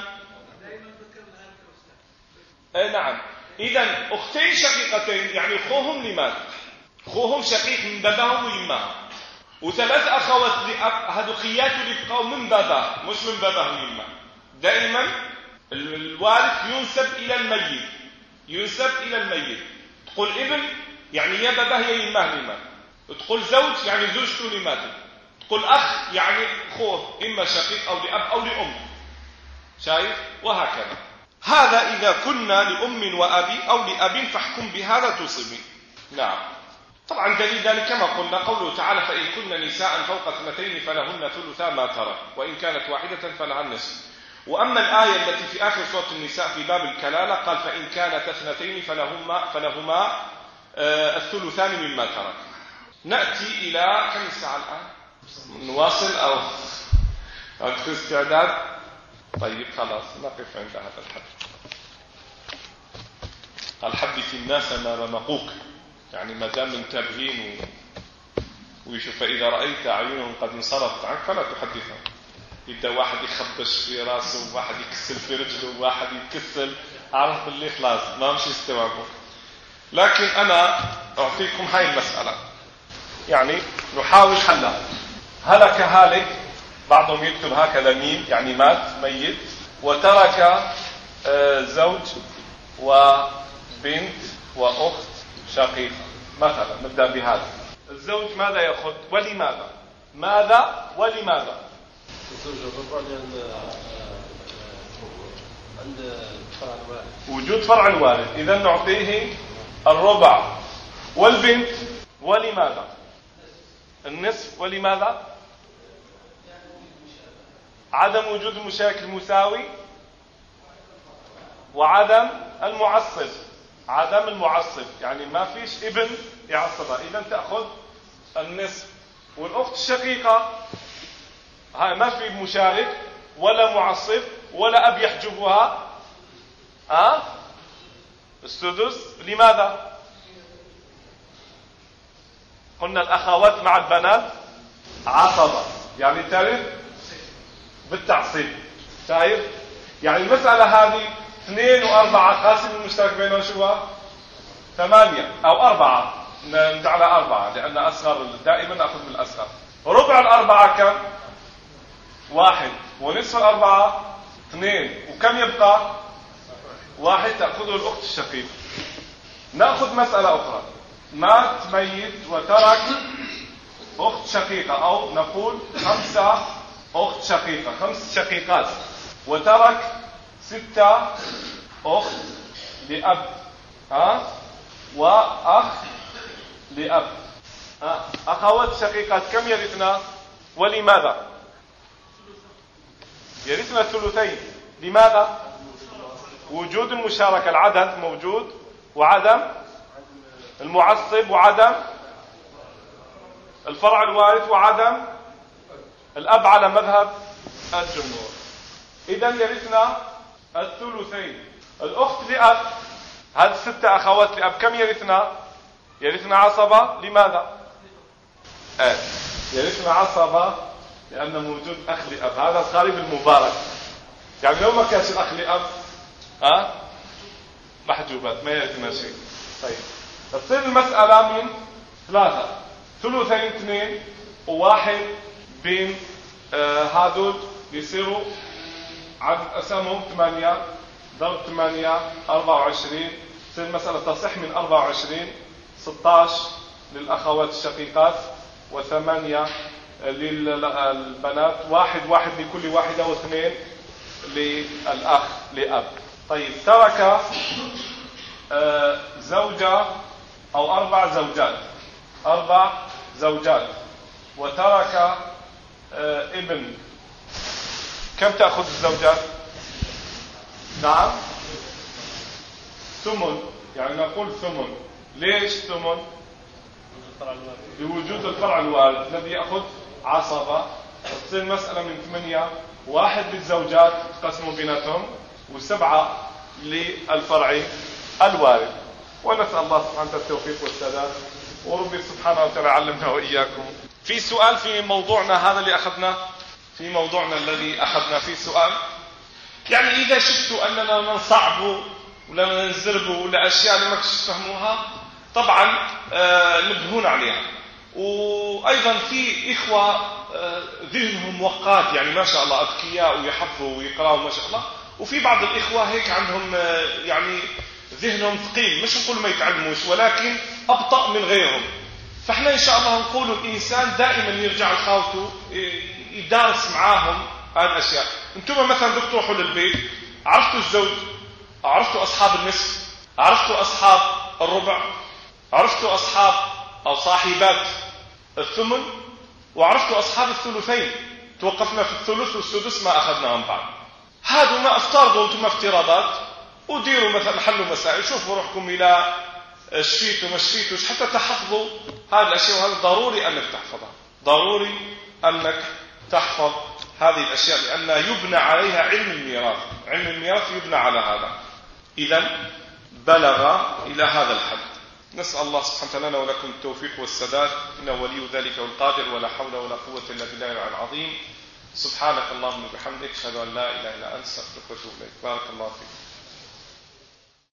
نعم. إذن أختين شقيقتين يعني أخوهم اللي مات، أخوهم شقيق من باباهم ويماهم، و3 أخوات لأب هذو خيات اللي بقوا من باباه مش من باباه ويماه. دائما الوارث ينسب إلى الميت، ينسب إلى الميت. تقول ابن يعني يا باباه يا يماه اللي مات، تقول زوج يعني زوجته اللي ماتت، تقول أخ يعني أخوه إما شقيق أو لأب أو لأم. شايف؟ وهكذا. هذا إذا كنا لأم وأبي أو لأب فاحكم بهذا تصبي. نعم. طبعا دليل ذلك كما قلنا قوله تعالى فإن كن نساء فوق 2 فلهن ثلثا ما ترك وإن كانت واحدة فلها النصف. وأما الآية التي في آخر سورة النساء في باب الكلالة قال فإن كانت 2 فلهما الثلثان مما ترك. نأتي إلى كم الساعة الآن؟ نواصل أو في استعداد؟ طيب خلاص نقف عند هذا الحد. قال حدث الناس ما رمقوك، يعني ما دام منتبهين ويشوف فإذا رأيت أعينهم قد انصرفت عنك فلا تحدثهم. يبدأ واحد يخبش في راسه وواحد يكسل في رجله وواحد يكسل، أعرف اللي خلاص ما مش يستوعبه. لكن أنا أعطيكم هاي المسألة يعني نحاول حلها. هلك هالك، بعضهم يكتب هكذا ميم يعني مات ميت، وترك زوج وبنت وأخت شقيقة مثلا. نبدأ بهذا. الزوج ماذا يأخذ ولماذا؟ ماذا ولماذا؟ الزوج الربع عند فرع الوالد، وجود فرع الوالد، إذا نعطيه الربع. والبنت ولماذا؟ النصف. ولماذا؟ عدم وجود المشارك المساوي وعدم المعصب. عدم المعصب يعني ما فيش ابن يعصبها، إذا تأخذ النصف. والأخت الشقيقة هاي ما في مشارك ولا معصب ولا أب يحجبها، السدس. لماذا؟ قلنا الأخوات مع البنات عصبة يعني ترث بالتعصيب. شايف؟ يعني المسألة هذه 2 و4 قاسم المشترك بينهم شو هو؟ 8 أو 4. نجعل 4 لأن أصغر دائما نأخذ من الأصغر. ربع 4 كم؟ 1. ونصف 4 2. وكم يبقى؟ 1 تأخذه الأخت الشقيقة. نأخذ مسألة أخرى. مات ميت وترك أخت شقيقة، أو نقول 5 أخت شقيقة، 5 شقيقات، وترك 6 أخت لأب وأخ لأب. أخوات شقيقات كم يرثنا ولماذا؟ يرثنا الثلثين. لماذا؟ وجود المشاركة، العدد موجود، وعدم المعصب، وعدم الفرع الوارث، وعدم الأب على مذهب الجمهور. إذا يرثنا الثلثين. الأخت لأب، هذه 6 أخوات لأب كم يرثنا؟ يرثنا عصبة. لماذا؟ يرثنا عصبة لأن موجود أخ لأب، هذا القريب المبارك. يعني لو ما كانش الأخ لأب محجوبات ما يرثنا شيء. طيب تصير المسألة من 3 ثلثين 2 و1 بين هذول يصيروا عدد أسامهم 8 ضرب 8 24. تصير المسألة تصح من 24 16 للأخوات الشقيقات و8 للبنات، 1 لكل واحدة و2 للأخ لأب. طيب ترك زوجة أو 4 زوجات، 4 زوجات، وترك ابن. كم تأخذ الزوجات؟ نعم ثمن. يعني نقول ثمن. ليش ثمن؟ لوجود الفرع الوارث الذي يأخذ عصبة. تصير مسألة من 8 1 للزوجات تقسموا بيناتهم و7 للفرع الوارث. ونسأل الله سبحانه وتعالى التوفيق والسداد، وربي سبحانه وتعالى علمنا وإياكم. في سؤال في موضوعنا هذا اللي أخذنا، في موضوعنا الذي أخذنا فيه سؤال. يعني إذا شفتوا أننا ننصعب ولا ننزرب ولا أشياء اللي ما تفهموها طبعا نبهون عليها. وأيضا في إخوة ذهنهم وقات، يعني ما شاء الله أذكياء ويحفظوا ويقرأوا ما شاء الله، وفي بعض الإخوة هيك عندهم يعني ذهنهم ثقيل، مش نقول ما يتعلموش ولكن أبطأ من غيرهم. فإحنا إن شاء الله نقول الإنسان دائما يرجع لخاوته يدارس معاهم هذه الأشياء. أنتم مثلا بدك تروحوا للبيت، عرفتوا الزوج عرفت أصحاب النصف، عرفت أصحاب الربع، عرفت أصحاب أو صاحبات الثمن، وعرفت أصحاب الثلثين. توقفنا في الثلث والسدس ما أخذناهم بعد. هذا ما افترضوا أنتم افتراضات وديروا مثلا حلوا مسائل، شوفوا روحكم إلى شفيتوا ما شفيتوش حتى تحفظوا هذه الأشياء. وهذا ضروري أنك تحفظها، ضروري أنك تحفظ هذه الأشياء لأنها يبنى عليها علم الميراث. علم الميراث يبنى على هذا. إذن بلغ إلى هذا الحد. نسأل الله سبحانه وتعالى لنا ولكم التوفيق والسداد، إنه ولي ذلك والقادر، ولا حول ولا قوة إلا بالله العظيم. سبحانك اللهم وبحمدك، أشهد أن لا إله إلا أنت، أستغفرك وأتوب إليك. بارك الله فيك.